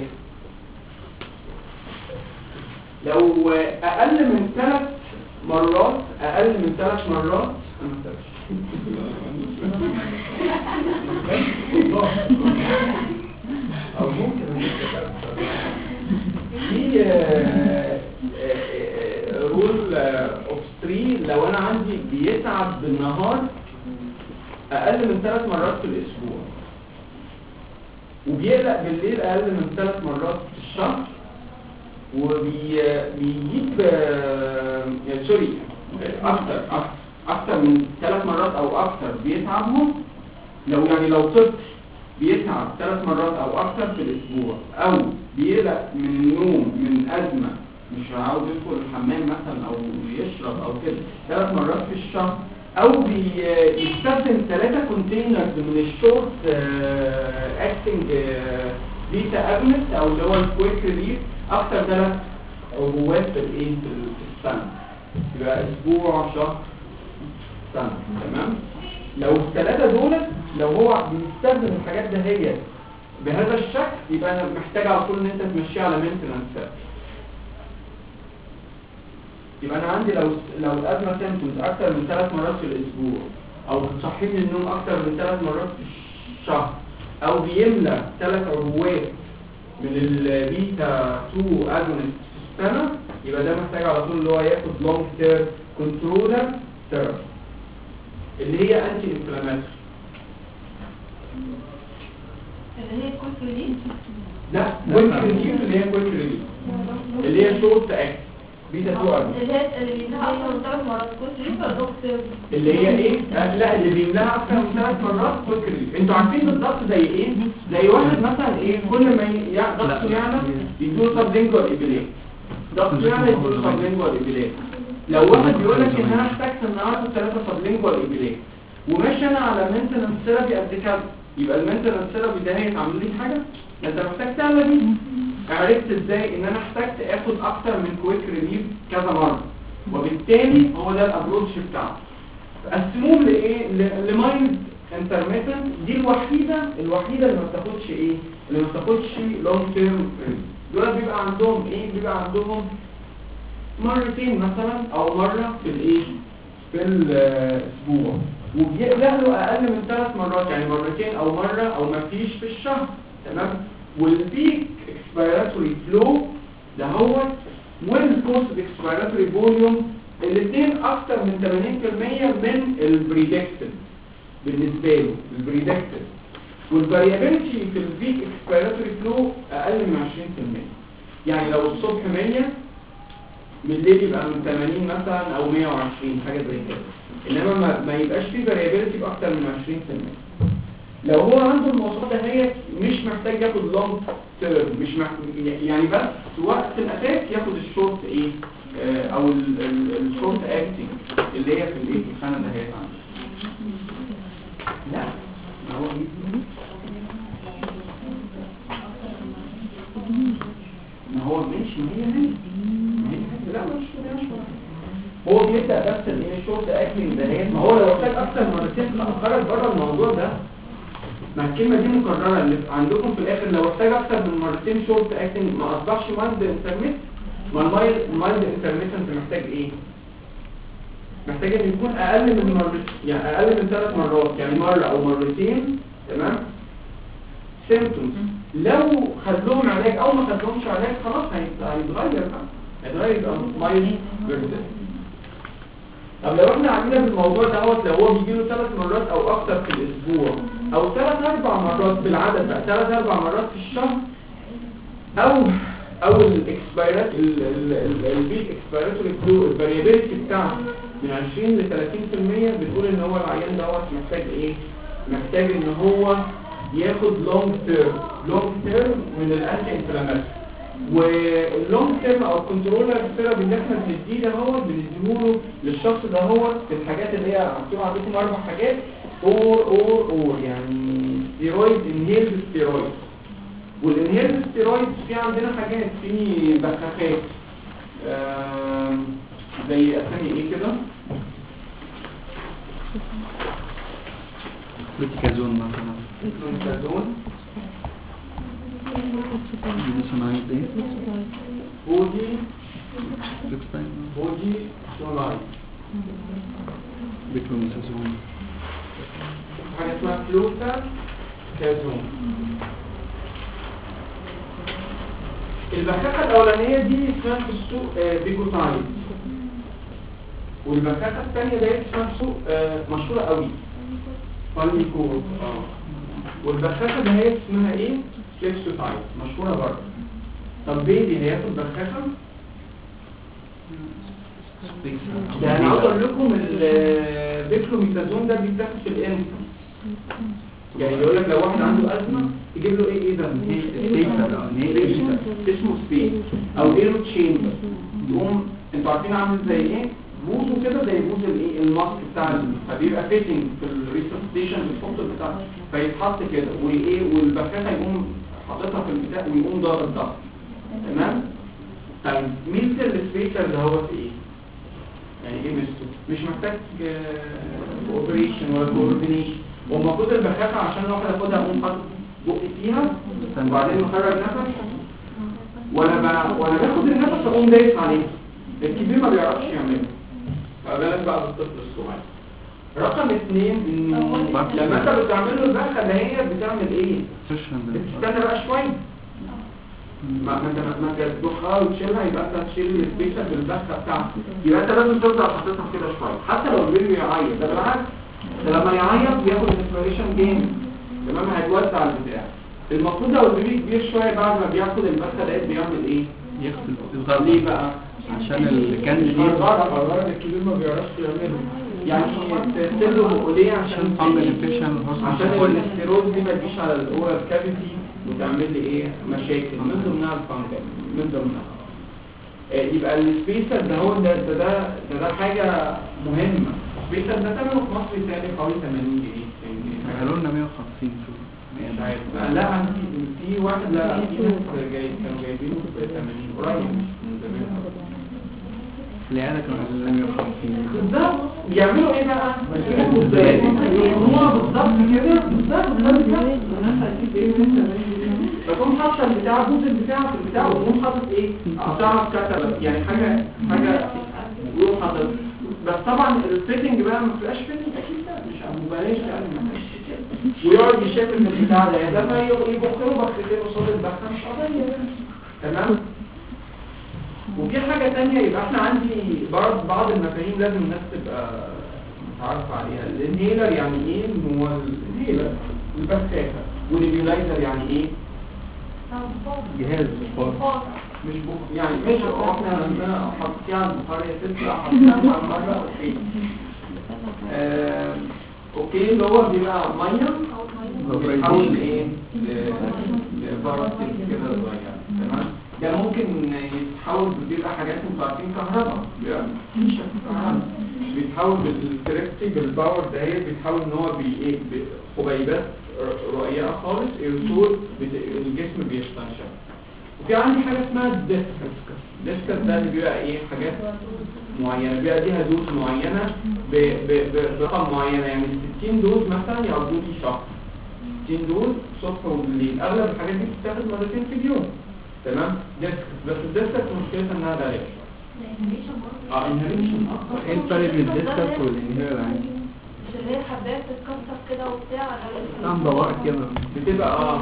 لو اقل من 3 مرات او ممكن في رول اوف 3، لو انا عندي بيتعب بالنهار اقل من 3 مرات في الاسبوع، وبيقلق بالليل اقل من 3 مرات في الشهر، وبيجيب يعني سوري اكتر من 3 مرات او اكتر بيتعبهم. لو طفل بيتعب 3 مرات او اكتر في الاسبوع، او بيقلق من النوم من ازمه مش عاوز يدخل الحمام مثلا او يشرب او كده 3 مرات في الشهر، او بيستخدم 3 كونتينرز من الشورت اكتنج بيتا اجونست او اللي هو الكويك ريليف اكتر 3 عبوات في الايه في السنه، يبقى اسبوع شهر سنه. تمام. لو الثلاثه دول لو هو بيستخدم الحاجات ده هي بهذا الشكل يبقى انا محتاج على طول ان انت تمشيه على مينتنانس. يبقى انا عندي لو الازمه سيمبتومز اكتر من 3 مرات في الاسبوع، او بتصحيني من النوم اكتر من 3 مرات في الشهر، او بيملى 3 عبوات من البيتا 2 اجونست في السنه، يبقى ده محتاج على طول اللي هو ياخد لونج تيرم كنترولر ثيرابي اللي هي انتي انفلاماتوري. اللي هي كويك ريليف. لا كويك ريليف اللي هي كويك ريليف اللي هي شورت اكت بيتا 2 اجونست اللي هي اللي بيملاها اكتر من 3 مرات كويك ريليف ولا دكتور؟ اللي هي ايه؟ لا اللي بيملاها اكتر من 3 مرات كويك ريليف. انتوا عارفين بالظبط زي ايه؟ زي واحد مثلا ايه كل ما ضغطه يعلى يدوه سبلينجوال ابيليت، ضغطه يعلى يدوه سبلينجوال ابيليت. لو واحد بيقول لك ان انا احتاجت النهارده 3 سبلينجوال ابيليت وماشي انا على مينتنس ثيرابي قد كده، يبقى المينتنس ثيرابي ده هيتعمل لي حاجه؟ انت محتاج تعمل دي. عرفت ازاي ان انا احتاجت اخد اكتر من كويك ريليف كذا مره، وبالتالي هو ده الابروتش بتاعه. قسموه لايه؟ لمايند انترميتنت، دي الوحيده اللي ما بتاخدش ايه؟ اللي ما بتاخدش لونج تيرم. دول بيبقى عندهم ايه؟ بيبقى عندهم مرتين مثلا او مره في الايه؟ في الاسبوع، وبيقلقوا اقل من 3 مرات، يعني مرتين او مره او ما فيش في الشهر. تمام. والبيك اكسبيراتوري فلو ده هو والبوست اكسبيراتوري فوليوم الاثنين اكتر من 80% من البريدكتد بالنسبه له البريدكتد، والفاريابيلتي في البيك اكسبيراتوري فلو اقل من 20%. يعني لو الصبح 100 بالليل يبقى من 80 مثلا او 120 حاجه زي كده، انما ما يبقاش فيه فاريابيلتي باكتر من 20%. لو هو عنده المواصفات دهيت مش محتاج ياخد لونج تيرم، مش يعني بس وقت الاتاك ياخد الشورت ايه او الشورت اكتنج اللي هي في الايه في الخانه دهيت. لا ما هو ماشي لا مش هو بيبدا بس الايه الشورت اكتنج دهيت. ما هو لو احتاج اكتر مرتين خرج بره الموضوع ده. ما الكلمة دي مكررة اللي عندكم في الآخر، لو احتاج أكتر من مرتين شورت أكتنج ما أصبحش مايند انترميت. ما المايند انترميتنت محتاج إيه؟ محتاج إن يكون أقل من مرتين، يعني أقل من 3 مرات، يعني مرة أو مرتين. تمام؟ سيمبتومز لو خد لهم علاج أو ما خد لهمش علاج خلاص هيتغير بقى، هيتغير يبقى مايند بيرزنت. طب لو احنا عاملين بالموضوع دوت لو هو بيجي له 3 مرات او اكتر في الاسبوع او 3-4 مرات بالعدد بقى 3-4 مرات في الشهر، او الاكسبيرات البيك اكسبيراتوري فلو الفاريابيلتي بتاعته من 20 ل 30%، بتقول ان هو العيان دوت محتاج ايه؟ محتاج ان هو ياخد لونج تيرم من الانتي انفلاماتوري. واللونج تيرم او الكنترولر ثيرابي اللي احنا بنديه ده هو بنديهوله للشخص ده هو في الحاجات اللي هي مكتوب عندكم 4 حاجات اور يعني ستيرويد انهيلد ستيرويد. والانهيلد ستيرويد في عندنا حاجات في بخاخات زي اسامي ايه كده؟ فلوتيكازون مثلا فلوتيكازون بودي سولايت بيكلوميثازون حاجة اسمها فلوتا كازون. البخاخة الأولانية دي اسمها في السوق بيكوتايد، والبخاخة الثانية دي اسمها في السوق مشهورة قوي فالميكور. والبخاخة ده هي اسمها ايه؟ فليكسوتايد مشهورة برضه. طب بيبي هياخد بخاخة؟ ده انا اقول لكم البيكلوميثازون ده بيتاخد في الانفانت. يعني يقول لك لو واحد عنده ازمه تجيب له ايه ده اسمه سبيس او ايرو تشيمبر، يقوم انتوا عارفين عامل زي ايه؟ بوزه كده زي بوز الايه الماسك بتاع فبيبقى فيتنج في الريسبستيشن بتحطه بتاع فيتحط كده وايه والبخاخه يقوم حاططها في البتاع ويقوم ضارب ضغط. تمام. طيب ميزه السبيسر ده هو ايه؟ يعني ايه ميزته؟ مش محتاج اوبريشن ولا كوردينيشن، والمفروض البخاخه عشان الواحد ياخدها اقوم حاطط بقي فيها وبعدين نخرج نفس ولا باخد النفس اقوم دايس عليه. الكبير ما بيعرفش يعمله، فبالك بقى بالطفل الصغير. رقم 2 لما انت بتعمله البخه اللي هي بتعمل ايه؟ بتستنى بقى شويه ما تدخلها وتشيلها، يبقى انت تشيل السبيسر بالبخه بتاعتك، يبقى انت لازم تفضل حاططها كده شويه حتى لو البيبي يعيط. ده بالعكس، ده لما يعيط بياخد انسبيريشن جيم، تمام، هيتوسع البتاع. المفروض لو البيبي كبير شويه بعد ما بياخد البخه ديت بيعمل ايه؟ يغسل ليه بقى؟ عشان الكنز دي الغرض الكبير ما بيعرفش يعمله، يعني تغسله ليه؟ عشان الاستيرويد دي ما تجيش على الاورال كافيتي وتعمل لي ايه؟ مشاكل من ضمنها الفانجل من ضمنها. يبقى السبيسر ده هو ده حاجه مهمه. السبيسر ده ثمنه في مصر تاني حوالي 80 جنيه. قالوا لنا 150 شو مش عارف. لا عندي في واحد، لا في ناس كانوا جايبينه ب 80 قريب من زمان. العيادة كانوا 150 بالظبط. يعملوا ايه بقى؟ يجيبوا ازاي؟ هو بالظبط كده بالظبط فكون حاطه البتاع بوز البتاع في البتاع ويقوم حاطط ايه؟ بتاع كتب يعني حاجه يقوم حاطط. بس طبعا الفيتنج بقى ما بتبقاش فيتنج اكيد، لا مش ببلاش يعني ما فيش كده، ويقعد يشكل من البتاع ده لما يبخروا بخرتين قصاد البخه مش قضيه. تمام. وفي حاجه ثانيه، يبقى احنا عندي بعض المفاهيم لازم الناس تبقى متعرف عليها. الانهيلر يعني ايه؟ هو الانهيلر البخاخه، والنيبيولايزر يعني ايه؟ جهاز مش يعني ماشي. احنا لما حطينا على البخاريه تطلع حطينا على مره اوكي اللي هو بيبقى ميه بيتحول لايه؟ لباراسيت كده صغير. تمام. ده ممكن يتحول بيبقى حاجات انتوا عارفين كهرباء، بيتحول بالالكتريكتي بالباور ده، هي بيتحول ان هو حبيبات رقيقه خالص ايروسول الجسم بيستنشق. وفي عندي حاجه اسمها الديسكس ده اللي بيبقى ايه؟ حاجات معينه بيبقى ليها دوز معينه برقم معينه، يعني 60 دوز مثلا يقضوا لي شهر. 60 دوز الصبح وبالليل. اغلب الحاجات دي بتتاخد مرتين في اليوم. تمام. ديسكس، بس الديسكس مشكلتها انها غاليه شويه. انهيليشن. ايه الفرق بين الديسكس والانهيلر عندي؟ اللي هي حبات تتكسر كده وبتاع عم بواقع كده بتبقى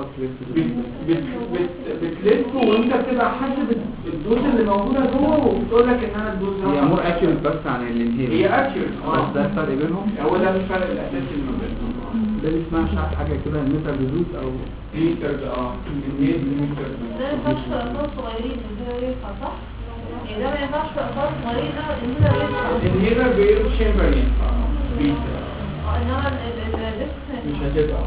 بتلف وانت بتبقى حاسب الدوز اللي موجوده جوه وبتقول لك انها الدوز هي مور اكيوريت بس عن الانهيلر. هي اكيوريت بس ده الفرق بينهم. هو ده الفرق الاساسي اللي ما بينهم. ده اللي اسمها حاجه كده الميتر ريزوت او ميتر. النيل ميتر ده ما ينفعش في اطفال صغيرين اللي هي ينفع صح؟ يعني ده ما ينفعش في اطفال صغيرين، ده الانهيلر بيرو شامبر ينفع بيتر، انما الديسك مش هتبقى.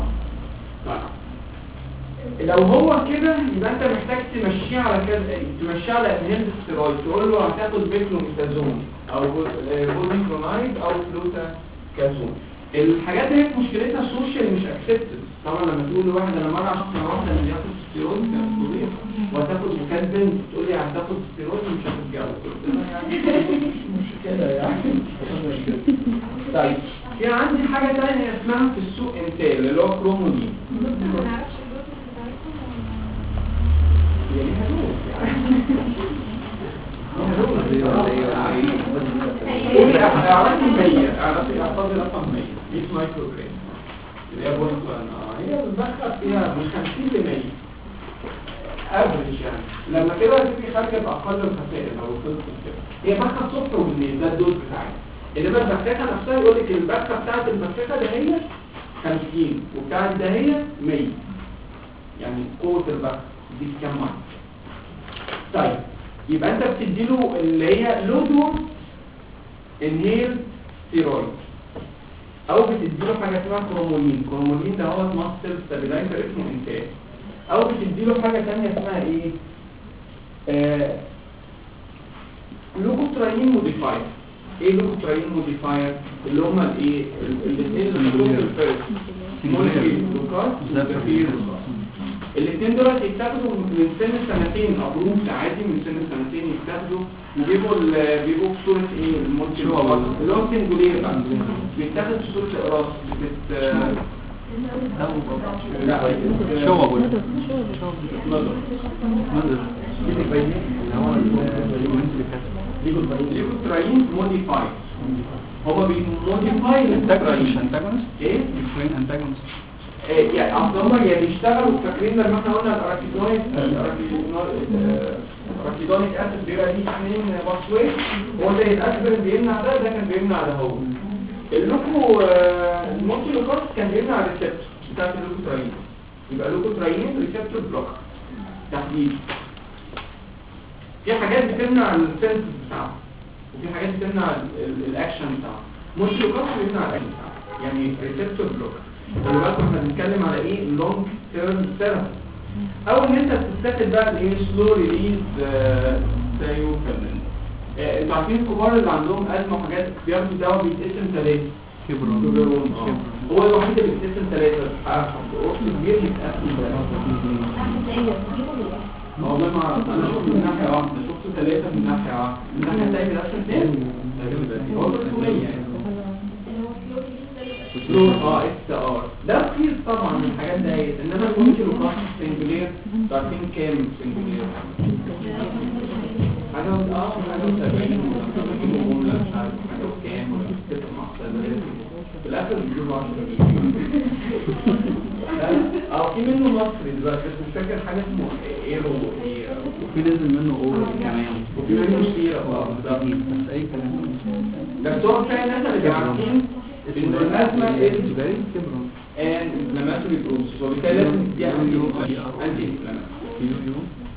لو هو كده يبقى انت محتاج تمشيه على كذا، تمشيه على انهيلد ستيرويد، تقول له هتاخد بيكلوميثازون او بوديكلونايد او فلوتاكازون. الحاجات دي مشكلتها سوشيال مش اكسبتد. طبعا لما تقول لواحد انا مره عشان واحده اللي بياخد ستيرويد كانت فظيعه وهتاخد مكان تقول لي هتاخد ستيرويد ومش هتتجوز، مش كده يعني. طيب في عندي حاجه ثانيه اسمها في السوق انتال اللي هو كرومولين. هي ليها دوز يعني اعرفي 100 اعرفي احفظي رقم 100 مايكرو جرام اللي هي بوينت 1. هي بتدخل فيها من 50 ل 100 افريج يعني. لما كده تبقي خارجه باقل الخسائر لو وصلت كده. هي بخه الصبح وبالليل ده الدوز بتاعتها. انما البخاخه نفسها يقول لك البخه بتاعت البخاخه ده هي 50 وبتاعت ده هي 100. يعني قوه البخه دي كام واحد. طيب يبقى انت بتديله اللي هي لو دوز انهيل ستيرويد او بتديله حاجه اسمها كرومولين. كرومولين ده هو ماسل ستابيلايزر اسمه انتاج، او بتديله حاجه ثانيه اسمها ايه؟ لوكوتراين موديفاير. ايه لوكوتراين موديفاير اللي هم الايه الاثنين اللي حطوهم في الفيرست مونوكلين جلوكاز وكافيين. الاثنين دول يتاخدوا من سن سنتين، ابروف عادي من سن سنتين يتاخدوا وبيبقوا في صوره ايه المونوكلين اللي هو سنجولير بقى بيتاخد في صوره اقراص لا شو اقول ليكوتراين موديفاي هما بيموديفاي انتاجونست ايه انتاجونست يعني اصل هما يعني بيشتغلوا فاكرين لما احنا قلنا الاركيدونيك اسيد بيبقى ليه اثنين باسوي هو زي الاسبرين بيمنع ده كان بيمنع ده هو اللوكو المونتيلوكوس كان بيمنع الريسبتور بتاعت اللوكوتراين يبقى لوكوتراين ريسبتور بلوك تحديد في حاجات بتمنع السنس بتاعه وفي حاجات بتمنع الاكشن بتاعه مونتيلوكوس بيمنع الاكشن بتاعه يعني ريسبتور بلوك. دلوقتي احنا بنتكلم على ايه لونج تيرم ثيرابي او ان انت بتستخدم بقى الايه سلو ريليز ثايوفيلين. انتوا عارفين الكبار اللي عندهم ازمه وحاجات بياخدوا دواء بيتقسم 3 كبرون هو الوحيد اللي بيتقسم 3 قرص كبير بيتقسم 3 والله ما اعرف انا شفته من ناحيه واحده شفته 3 من ناحيه واحده من ناحيه الثانيه بيتقسم 2 هو الرسوميه يعني اس ار ده رخيص طبعا من الحاجات ديت انما ممكن وقت سنجولير تعرفين كام سنجولير حاجه حاجه 70 ولا مش عارف حاجه كام ولا كده في الاخر بيجيبوا 10 في منه مصري دلوقتي بس مش فاكر حاجه اسمه ايرو وفي نزل منه اورال كمان وفي منه سيره بس اي كلام بس هو فعلا الناس اللي عارفين إن الأزمة إيه كبرون inflammatory process وبالتالي لازم تديها anti inflammatory.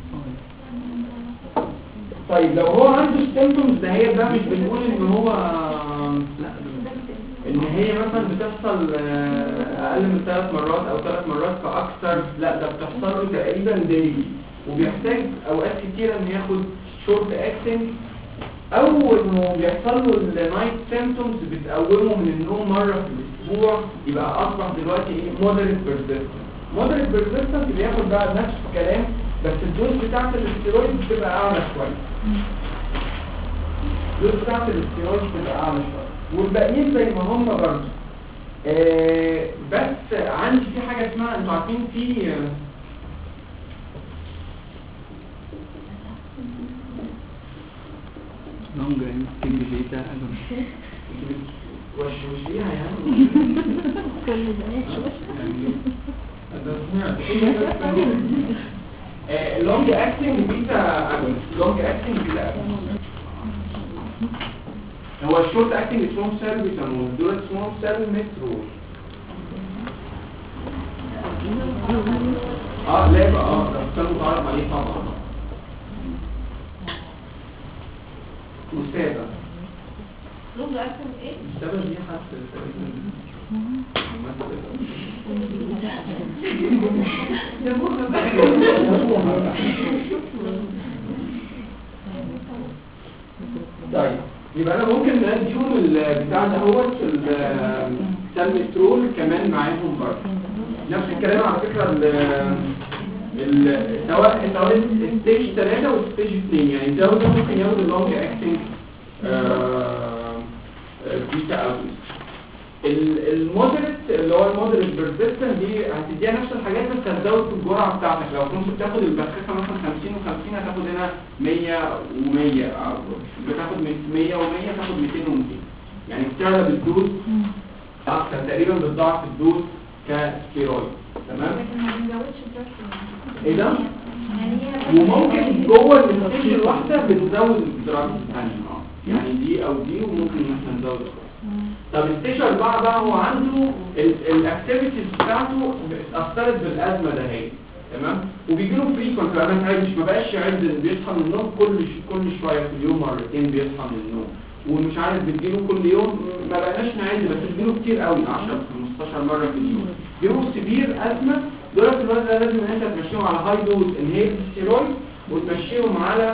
طيب لو هو عنده symptoms ده هي بقى مش بنقول إن هو لا إن هي مثلا بتحصل أقل من 3 مرات أو 3 مرات فأكثر لا ده بتحصل له تقريبا daily وبيحتاج أوقات كتيرة إن ياخد short acting او انه بيحصل له النايت سيمبتومز بتقومه من النوم مره في الاسبوع يبقى اصبح دلوقتي ايه مودريت بيرسيستنت بياخد بقى نفس الكلام بس الدوز بتاعت الاستيرويد بتبقى اعلى شويه والباقيين زي ما هم برضه بس عندي في حاجه اسمها انتوا عارفين في لونج تيجي بيتا وش فيها يعني كل ده لونج اكتنج بيتا لونج اكتنج بيتا هو الشورت اكتنج سمول سيل بيسموه دول سمول سيل مترو لا بقى ده كان متعرف عليه طبعا مستابة لونج اكتنج ايه؟ مستابة دي حتى طيب يبقى انا ممكن نديهم البتاع ده هو السالمسترول كمان معاهم برضه نفس الكلام على فكره سواء ستيج 3 وستيج 2 يعني ده ممكن ياخد اللونج اكتنج بيتا اوتس المودريت اللي هو المودريت بيرسيستنت دي هتديها نفس الحاجات بس هتزود في الجرعه بتاعتك لو كنت بتاخد البخاخه مثلا 50 و50 هتاخد هنا 100 و100 بتاخد 100 و100 تاخد 200 و200 يعني بتعلى بالدوز اكتر تقريبا بتضاعف الدوز كستيرويد تمام ايه ده وممكن جوه الستيج الواحده بنزود الدراجز الثانيه يعني دي او دي وممكن احنا نزود طب الستيج 4 بقى هو عنده الاكتيفيتيز بتاعته اثرت بالازمه ده هي تمام وبيجي له فريكونت انا ما بقاش يعد بيصحى من النوم كل شويه في اليوم مرتين بيصحى من النوم ومش عارف بتجيله كل يوم ما بقناش نعد بس بتجيله كتير قوي 10 15 مره في اليوم بيجيله سيفير ازمه دول في الوقت ده لازم ان انت تمشيهم على هاي دوز انهيل ستيرويد وتمشيهم على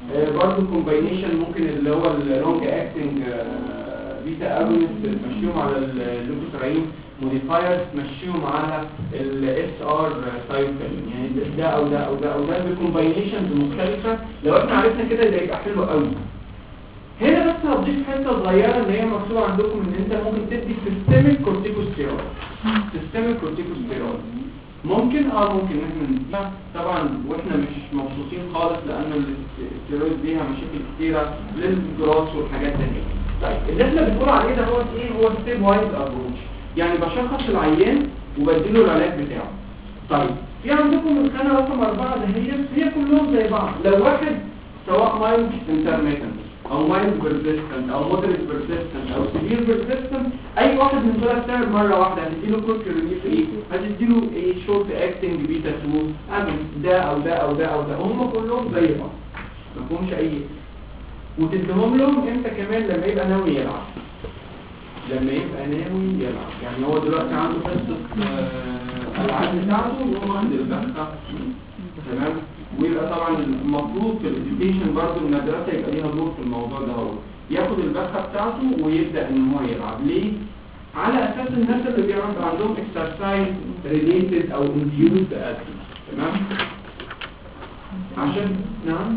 برضه كومباينيشن ممكن اللي هو اللونج اكتنج بيتا اجونست تمشيهم على اللوكوتراين موديفايرز تمشيهم على الاس ار سايكل، يعني ده او ده او ده او ده بكومباينيشنز مختلفه. لو احنا عرفنا كده ده يبقى حلو قوي. هنا بس هضيف حته صغيره اللي هي مكتوبه عندكم ان انت ممكن تدي سيستميك كورتيكوستيرويد. سيستميك كورتيكوستيرويد ممكن ممكن احنا نديها طبعا واحنا مش مبسوطين خالص لان الاستيرويد ليها مشاكل كتيره للجراس والحاجات دي. طيب اللي احنا بنقول عليه ده هو ايه؟ هو ستيب وايز ابروتش، يعني بشخص العيان وبديله العلاج بتاعه. طيب في عندكم الخانه رقم 4 ده هي كلهم زي بعض. لو واحد سواء مايلد انترميتنت او مايلد بيرسيستنت او مودريت بيرسيستنت او سيفير بيرسيستنت، اي واحد من دول تعمل مره واحده هتديله كورك ريليف ايه؟ هتديله ايه؟ شورت اكتنج بيتا 2 ده او ده او ده او ده، هم كلهم زي بعض ما فيهمش اي. وتديهم لهم امتى كمان؟ لما يبقى ناوي يلعب. لما يبقى ناوي يلعب، يعني هو دلوقتي عنده حصه العاب بتاعته وهو واخد البحثه تمام. ويبقى طبعا المفروض في الاديوكيشن برضه المدرسه يبقى ليها دور في الموضوع ده، هو ياخد البحثه بتاعته ويبدا ان هو يلعب. ليه؟ على اساس الناس اللي بيعمل عندهم اكسرسايز ريليتد او انديوزد تمام. عشان نعم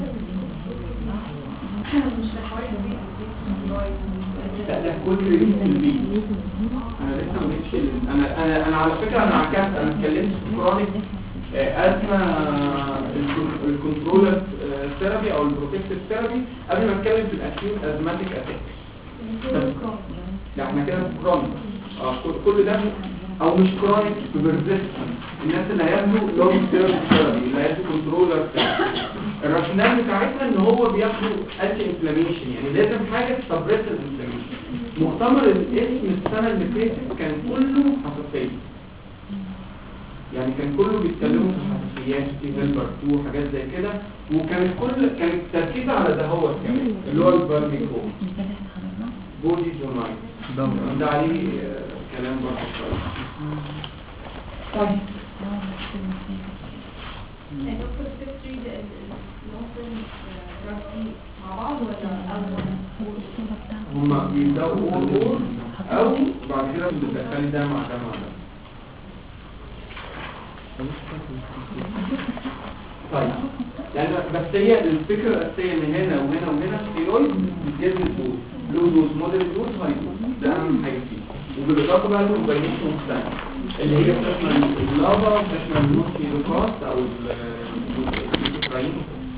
ده كل ريليز في البيت. انا لسه ما جيتش انا على فكره انا عكست، انا اتكلمت في كرونيك ازمه الكنترولر ثيرابي او البروتكتيف ثيرابي قبل ما اتكلم في الاكيوت ازماتيك اتاك. لا احنا كده في كرونيك كل ده او مش كرونيك بيرزيستنت. الناس اللي هياخدوا لونج تيرم ثيرابي اللي هياخدوا كنترولر الراشنال بتاعتها ان هو بياخدوا انتي انفلاميشن، يعني لازم حاجه تسبريس الانفلاميشن. مؤتمر الاسم السنه اللي فاتت كان كله حساسيه، يعني كان كله بيتكلموا في حساسيات في هيلبر 2 حاجات زي كده، وكانت كانت تركيزها على ده هو كمان اللي هو البرميكوم بودي زونايت ده عليه كلام برضه شويه. طيب دكتور الفكري ممكن راسي مع بعض ولا هما بيبداوا او بعد كده بتدخلي ده مع ده مع ده. طيب يعني بس هي الفكره الاساسيه ان هنا وهنا وهنا ستيرويد بتدي الدوز لو دوز موديل دوز هاي دوز، ده اهم حاجه فيه. وبالاضافه بقى للكومباينيشن مختلفه اللي هي بتشمل اللافا وبتشمل النوكيلوكاست او البروتين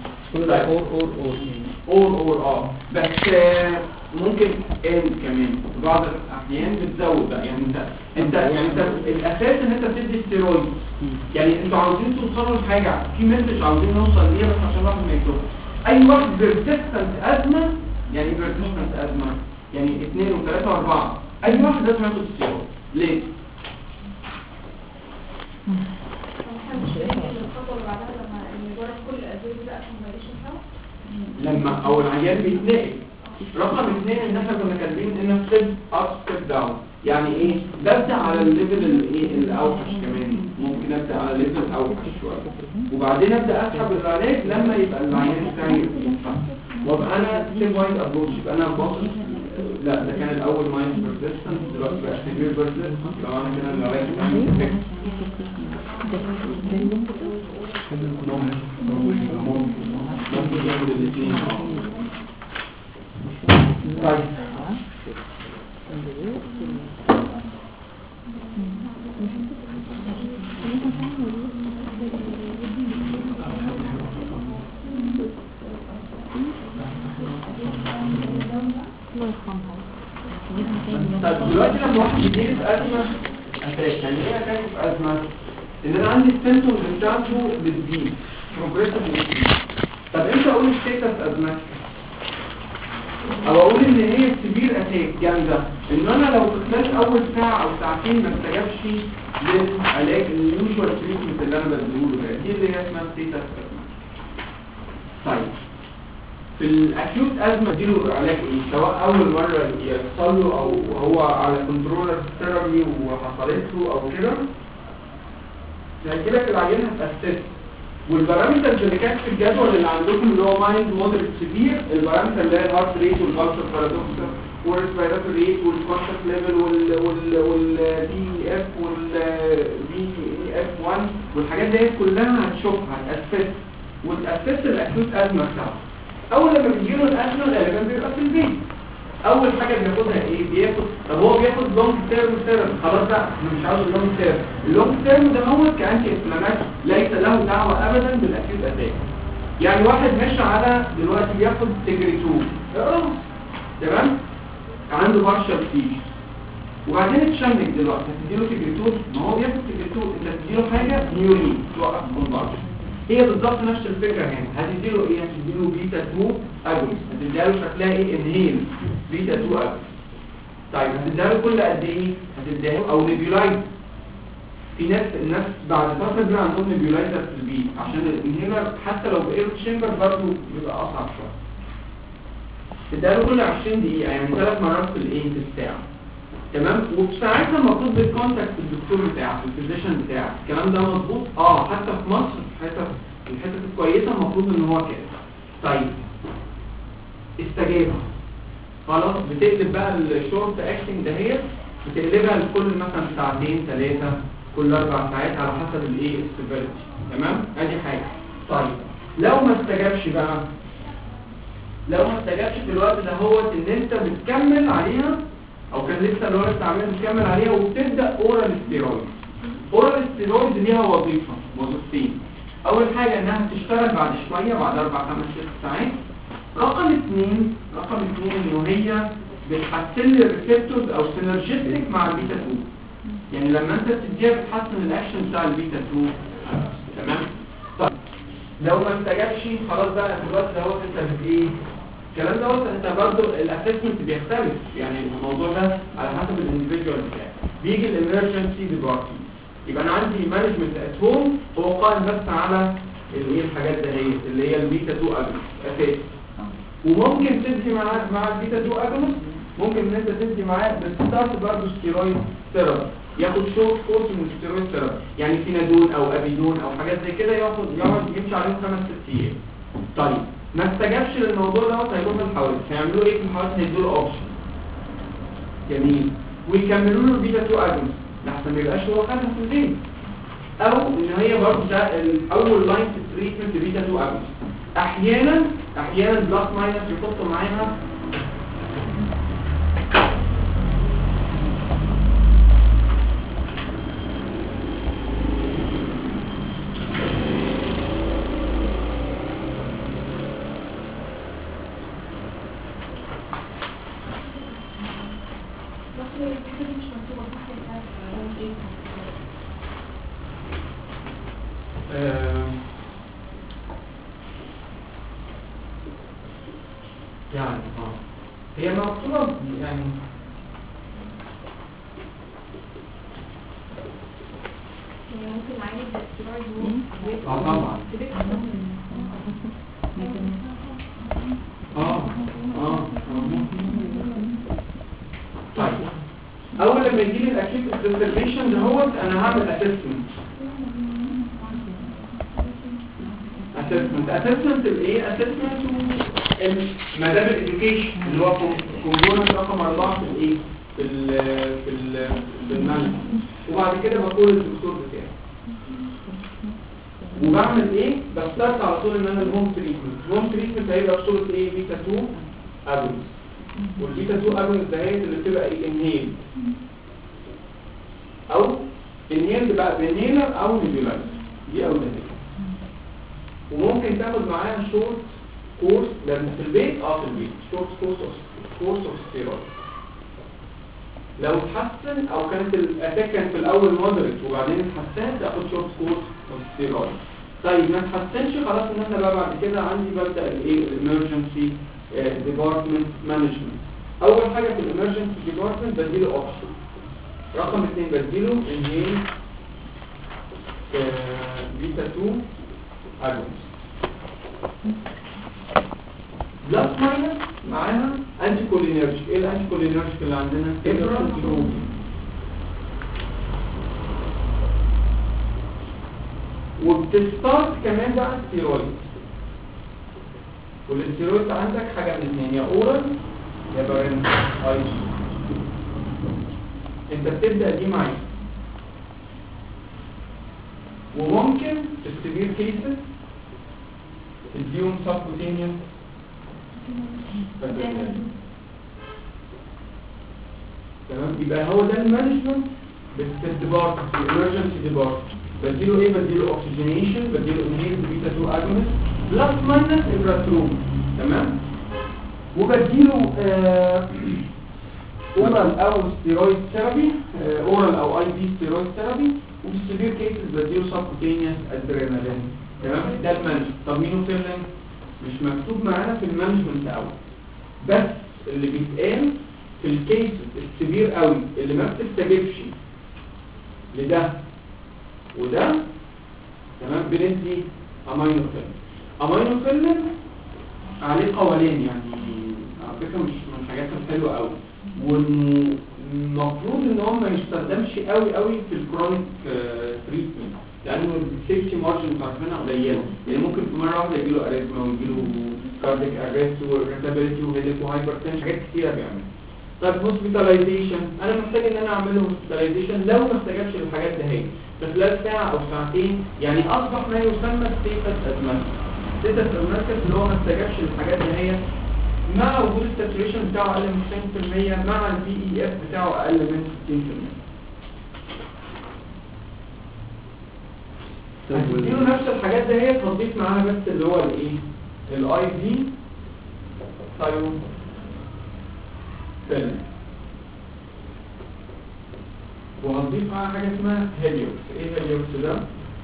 اور بس ممكن كمان بعض الاحيان بتزود بقى. يعني انت الاساس ان انت بتدي ستيرويد، يعني انتوا عاوزين توصلوا لحاجه في مسج عاوزين نوصل ليها بس عشان الواحد ما يكتبش. اي واحد بيرسيستنت ازمه، يعني بيرسيستنت ازمه يعني 2 و3 و4، اي واحد لازم ياخد ستيرويد. ليه؟ الخطوه اللي بعدها لما نجرب كل الادويه بقى كومباينيشن سوا لما او العيان بيتنقل. رقم 2 ان احنا كنا كاتبين ان ستيب اب ستيب داون، يعني ايه؟ ببدا على الليفل الايه الاوحش كمان، ممكن ابدا على ليفل اوحش شويه وبعدين ابدا اسحب العلاج لما يبقى العيان بتاعي يتحسن، وابقى انا ستيب وايز ابروتش. يبقى انا باصص لا ده كان الاول مايند بيرسيستنت دلوقتي بقى سيفير بيرسيستنت، لو انا كده العلاج بتاعي ممكن ياخد الاثنين. طيب دلوقتي لما واحد يجيلي في ازمه اساس، يعني ايه اتاك في ازمه؟ ان انا عندي السيمتومز بتاعته بتزيد بروجريسيف بتزيد. طب امتى اقول ستيتس ازمه؟ او اقول ان هي سيفير اتاك جامده، ان انا لو في خلال اول ساعه او ساعتين ما استجابش للعلاج اليوجوال تريتمنت اللي انا بديهوله ده، دي اللي هي اسمها ستيتس ازمه. طيب في الاكيوت ازمه اديله علاج ايه؟ سواء اول مره يحصل له او هو على كنترولر ثيرابي وحصلت له او كده، هيجيلك العيان هتاسس والبارامترز اللي كانت في الجدول اللي عندكم اللي هو مايند مودريت سيفير، البارامتر اللي هي الهارت ريت والبلس بارادوكس والريسبيراتوري ريت والكونتاكت ليفل والدي اف والبي اف 1 والحاجات دي كلها هتشوفها هتاسس وتاسس الاكيوت ازمه بتاعته. اول لما بيجي له الازمه غالبا بيبقى في البيت. اول حاجه بياخدها ايه؟ بياخد طب هو بياخد لونج تيرم ثيرابي. خلاص بقى انا مش عاوز اللونج تيرم. اللونج تيرم ده هو كانتي انفلاماتوري ليس له دعوه ابدا بالاكيوت اتاك. يعني واحد ماشي على دلوقتي بياخد تجريتون خلاص تمام، عنده بارشل فيش وبعدين اتشنج دلوقتي هتديله تجريتون. ما هو بياخد تجريتون، انت هتديله حاجه نيورين توقف البارشل. هي بالظبط نفس الفكره هنا. هتديله ايه؟ هتديله بيتا 2 اجونست. هتديها له شكلها ايه؟ انهيل بيتا 2 اجونست. طيب هتديها له كل قد ايه؟ هتديها له او نيبيولايزر. في الناس بعد فتره بيبقى عندهم نيبيولايزر في البيت عشان الانهيلر حتى لو باير تشامبر برضه بيبقى اصعب شويه. تديها له كل 20 دقيقه يعني 3 مرات في الايه؟ في الساعه. تمام. وفي ساعتها المفروض بالكونتاكت الدكتور بتاعك الفيزيشن بتاعك. الكلام ده مظبوط؟ حتى في مصر الحته الكويسه المفروض ان هو كده. طيب استجابه خلاص بتقلب بقى الشورت اكتنج دهيت بتقلبها لكل مثلا ساعتين 3 كل 4 ساعات على حسب الايه السيفيريتي. تمام. ادي حاجه. طيب لو ما استجابش بقى، لو ما استجابش في الوقت ده هو ان انت بتكمل عليها او كان لسه الولد تعمل بتكمل عليها وبتبدا اورال ستيرويد. اورال ستيرويد ليها وظيفتين. اول حاجه انها تشتغل بعد شويه بعد 4 5 6 ساعات. رقم 2 انه هي بتحسن لي الريسبتورز او سينرجيتك مع البيتا 2. يعني لما انت بتديها بتحسن الاكشن بتاع البيتا 2. تمام. طيب لو ما استجابش خلاص بقى في الوقت دوت انت ايه الكلام دوت انت برضه الاسسمنت بيختلف. يعني الموضوع ده على حسب الانديفيدوال بتاعك. بيجي الامرجنسي ديبارتمنت يبقى انا عندي مانجمنت ات هوم هو قائم بس على الايه الحاجات دهيت اللي هي البيتا 2 اجونست اساسي. وممكن تدي مع البيتا 2 اجونست ممكن ان انت تدي معاه بستارت برضه ستيرويد ثيرابي. ياخد شورت كورس من الستيرويد ثيرابي يعني فينادون او ابيدون او حاجات زي كده يقعد يمشي عليهم 5 6 ايام. طيب ما استجابش للموضوع دوت هيروح الحوادث. هيعملوا ايه في الحوادث؟ هيدوا له اوبشن جميل ويكملوا له البيتا 2 اجونست لحسن ما يبقاش هو خدها في البيت. او ان هي برضه ده الاول لاين في التريتمنت بيتا 2 اجونست. احيانا بلس ماينس يحطوا معاها يعني هي مكتوبة يعني ممكن عادي الاستيرويد طبعا طيب اول لما يجي لي الاكيوت اكسلريشن دهوت انا هعمل اسسمنت الايه اسسمنت مادام الاديوكيشن اللي هو كومبوننت رقم 4 في الايه في المنهج. وبعد كده بقول الدكتور بتاعي وبعمل ايه بستارت على طول ان انا الهوم تريتمنت هيبقى بصوره ايه بيتا 2 اجونست. والبيتا 2 اجونست دهيت اللي بتبقى ايه انهيل او انهيل بقى بانهيلر او نيبيولايزر دي او ده. وممكن تاخد معاها شورت كورس ده في البيت في البيت شورت كورس اوف ستيرويد. لو اتحسن او كانت الاتاك كان في الاول مودريت وبعدين اتحسنت تاخد شورت كورس اوف ستيرويد. طيب ما اتحسنش خلاص ان احنا بقى بعد كده عندي ببدا الايه الامرجنسي ديبارتمنت مانجمنت. اول حاجه في الامرجنسي ديبارتمنت بديله اوبشن. رقم 2 بديله انهيل بيتا 2 اجونست. بلس ماينس معاها انتي كولينيرجيك. ايه الانتي كولينيرجيك اللي عندنا؟ وبتستارت كمان بقى ستيرويد. والستيرويد عندك حاجه من اثنين، يا اورال يا بارين اي. انت بتبدا دي معايا، وممكن في السيفير كيسز تديهم سبكوتينيوس تمام. يبقى هو ده المانجمنت بالديبارت في الامرجنسي ديبارت. بديله ايه؟ بديله اوكسجينيشن، بديله انهيل بيتا 2 اجونست بلس ماينس ابراتروم، تمام. وبديله اورال او ستيرويد ثيرابي، اورال او اي بي ستيرويد ثيرابي. وفي السيفير كيسز بديله سبكوتينيوس ادرينالين، تمام. ده المانجمنت. طب مينوفيرلين مش مكتوب معانا في المانجمنت قوي، بس اللي بيتقال في الكيسز السيفير قوي اللي ما بتستجيبش لده وده، تمام، بندي امينوفيرلين. امينوفيرلين عليه قوانين، يعني على فكره مش من الحاجات الحلوه قوي، والمفروض ان هو ما يستخدمش قوي في الكرونيك تريتمنت، لانه السيفتي مارجن بتاعتنا قليله. يعني ممكن في مره واحده يجيله اريثميا ويجيله كارديك اريست واريتابيلتي وهيديك وهايبرتنشن، حاجات كتيره بيعمل. طيب هوسبيتاليزيشن، انا محتاج ان انا اعمل له هوسبيتاليزيشن لو ما استجابش للحاجات دي هي في خلال ساعه او ساعتين، يعني اصبح ما يسمى ستيتس ازماتيك. ستيتس ازماتيك اللي هو ما استجابش للحاجات دي هي مع وجود الساتوريشن بتاعه اقل من 90%، مع البي اي اف بتاعه اقل من 60%. هتديله نفس الحاجات دي هي، تضيف معاها بس اللي هو الايه؟ الاي في ثايو فيلم، وهنضيف معاها حاجه اسمها هيليوكس. ايه هيليوكس ده؟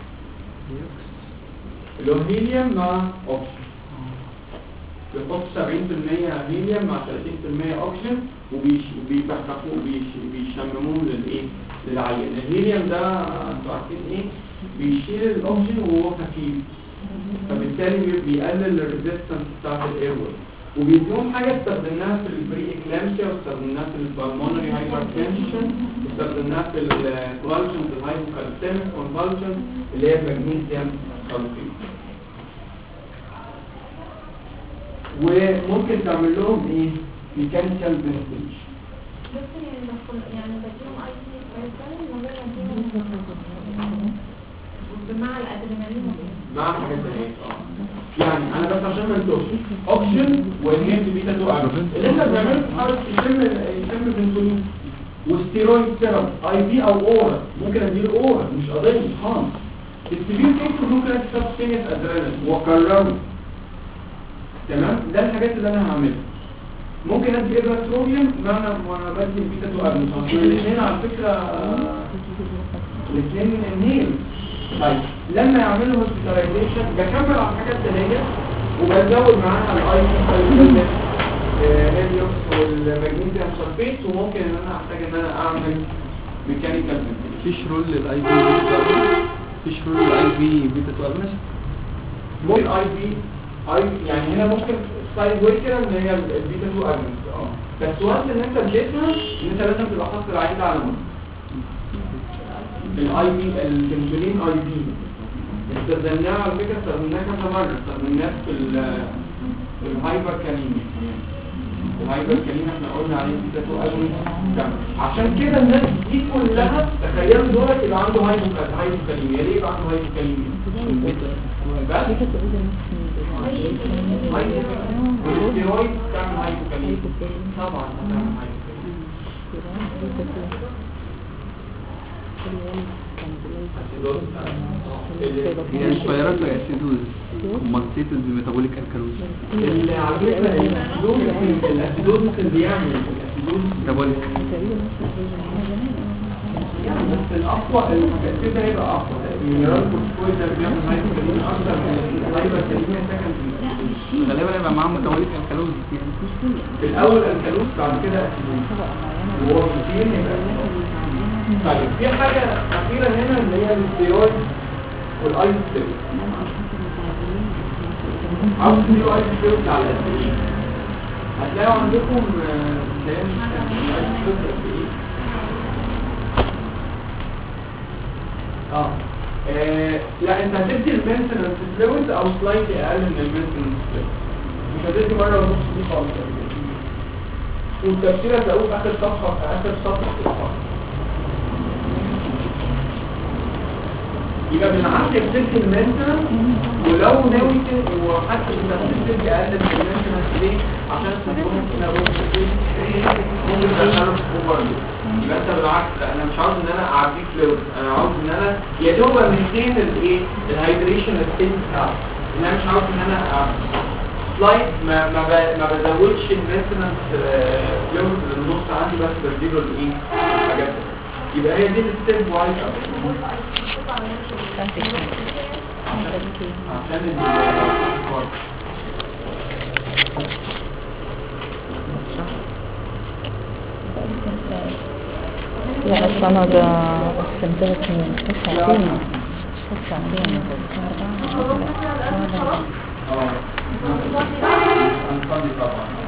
اللي هو هيليوم مع اوكسجين. بيحط 70% هيليوم مع 30% اوكسجين، وبيبخخوه بيشمموه للايه؟ للعيان. الهيليوم ده انتوا عارفين ايه؟ بيشيل الاوكسجين وهو خفيف، فبالتالي بيقلل الريزيستنس بتاعت الايرور. وبيديهم حاجه استخدمناها في البري اكلامسيا، واستخدمناها في البالمونري هايبرتنشن، واستخدمناها في الكونفالشن، في الهايبوكالسيميك كونفالشن اللي هي المغنيسيوم سلفيت. وممكن تعمل لهم ايه؟ ميكانيكال فنتيليشن. بس يعني بديهم اي سي كويسه من غير ما مع الادرينالين مع الحاجات دي. يعني انا بس عشان ما انتوش اوكسجين وانهيل بيتا 2 اجونست اللي احنا بنعمله في حاله يشم بنسولين وستيرويد ثيرابي اي بي او اورال. ممكن اديله اورال، مش قضيه خالص. السيفير كيس ممكن ادي سبستينيوس ادرينالين واكرره، تمام. ده الحاجات اللي انا هعملها. ممكن ادي ابراتروبيوم وانا بدي بيتا 2 اجونست. الاثنين على فكره الاثنين انهيل. طيب لما يعملوا هوسبيتاليزيشن بكمل على الحاجات التانية وبزود معاها الاي بي هيليوكس والمغنيسيوم سلفيت، وممكن ان انا احتاج ان انا اعمل ميكانيكال فنتيليشن. فيش رول للاي بي فيش رول للاي بي بيتا 2 اجونست. ممكن اي يعني هنا ممكن سايد واي كده ان هي البيتا 2 اجونست بس وقت ان انت اديتها ان انت لازم تبقى حاطط العين ده على مود الاي بي. البنسولين اي بي استخدمناه على فكره، استخدمناه كذا مره، استخدمناه في الهايبر كاليميا. الهايبر كاليميا احنا قلنا عليه بيتا 2 اجونست. عشان كده الناس دي كلها تخيلوا دولت يبقى عنده هايبر كاليميا. ليه يبقى عنده هايبر كاليميا؟ والستيرويد تعمل هايبر كاليميا. طبعا هتعمل هايبر كاليميا. هي الفيروس الاسيدوز مالتيتد ميتابوليك الكالوز. اللي على فكره الاسيدوز اللي بيعمل الاسيدوز ميتابوليك يعني بس الاقوى التاثير ده هيبقى اقوى. المينرال كورتيكويد ده بيعمل هايبركاليميا اكتر من الهايبركاليميا سكند. غالبا هيبقى معاه ميتابوليك الكالوز. في الاول الكالوز بعد كده اسيدوز وهو كتير يبقى. طيب في حاجه اخيره هنا اللي هي الستيرويد والاي ستيرويد. عاوز تديله اي ستيرويد على قد ايه؟ هتلاقوا عندكم كلام الاي ستيرويد قد ايه؟ لا انت هتدي المينتنس فلويد او سلايتلي اقل من المينتنس فلويد، مش هتدي مره ونص دي خالص. والتفسير هتلاقوه في اخر صفحه في الصفحه. يبقى بالعافيه بتدي المينتنس، ولو ناوي وحتى بتدي اقل من المينتنس ليه؟ عشان تكون هنا ممكن تدخله في اوفر. يبقى انت بالعكس، لا انا مش عاوز ان انا اعديك فلويد، انا عاوز ان انا يا دوب امنتين الايه الهايدريشن ستيت بتاعه، ان انا مش عاوز ان انا سلايد ما بزودش المينتنس فلويد للنص عندي، بس بديله الايه الحاجات دي. يبقى هي دي الستيب وايز عشان لا بس أنا استمتعت من 9 ساعتين هنصلي طبعا.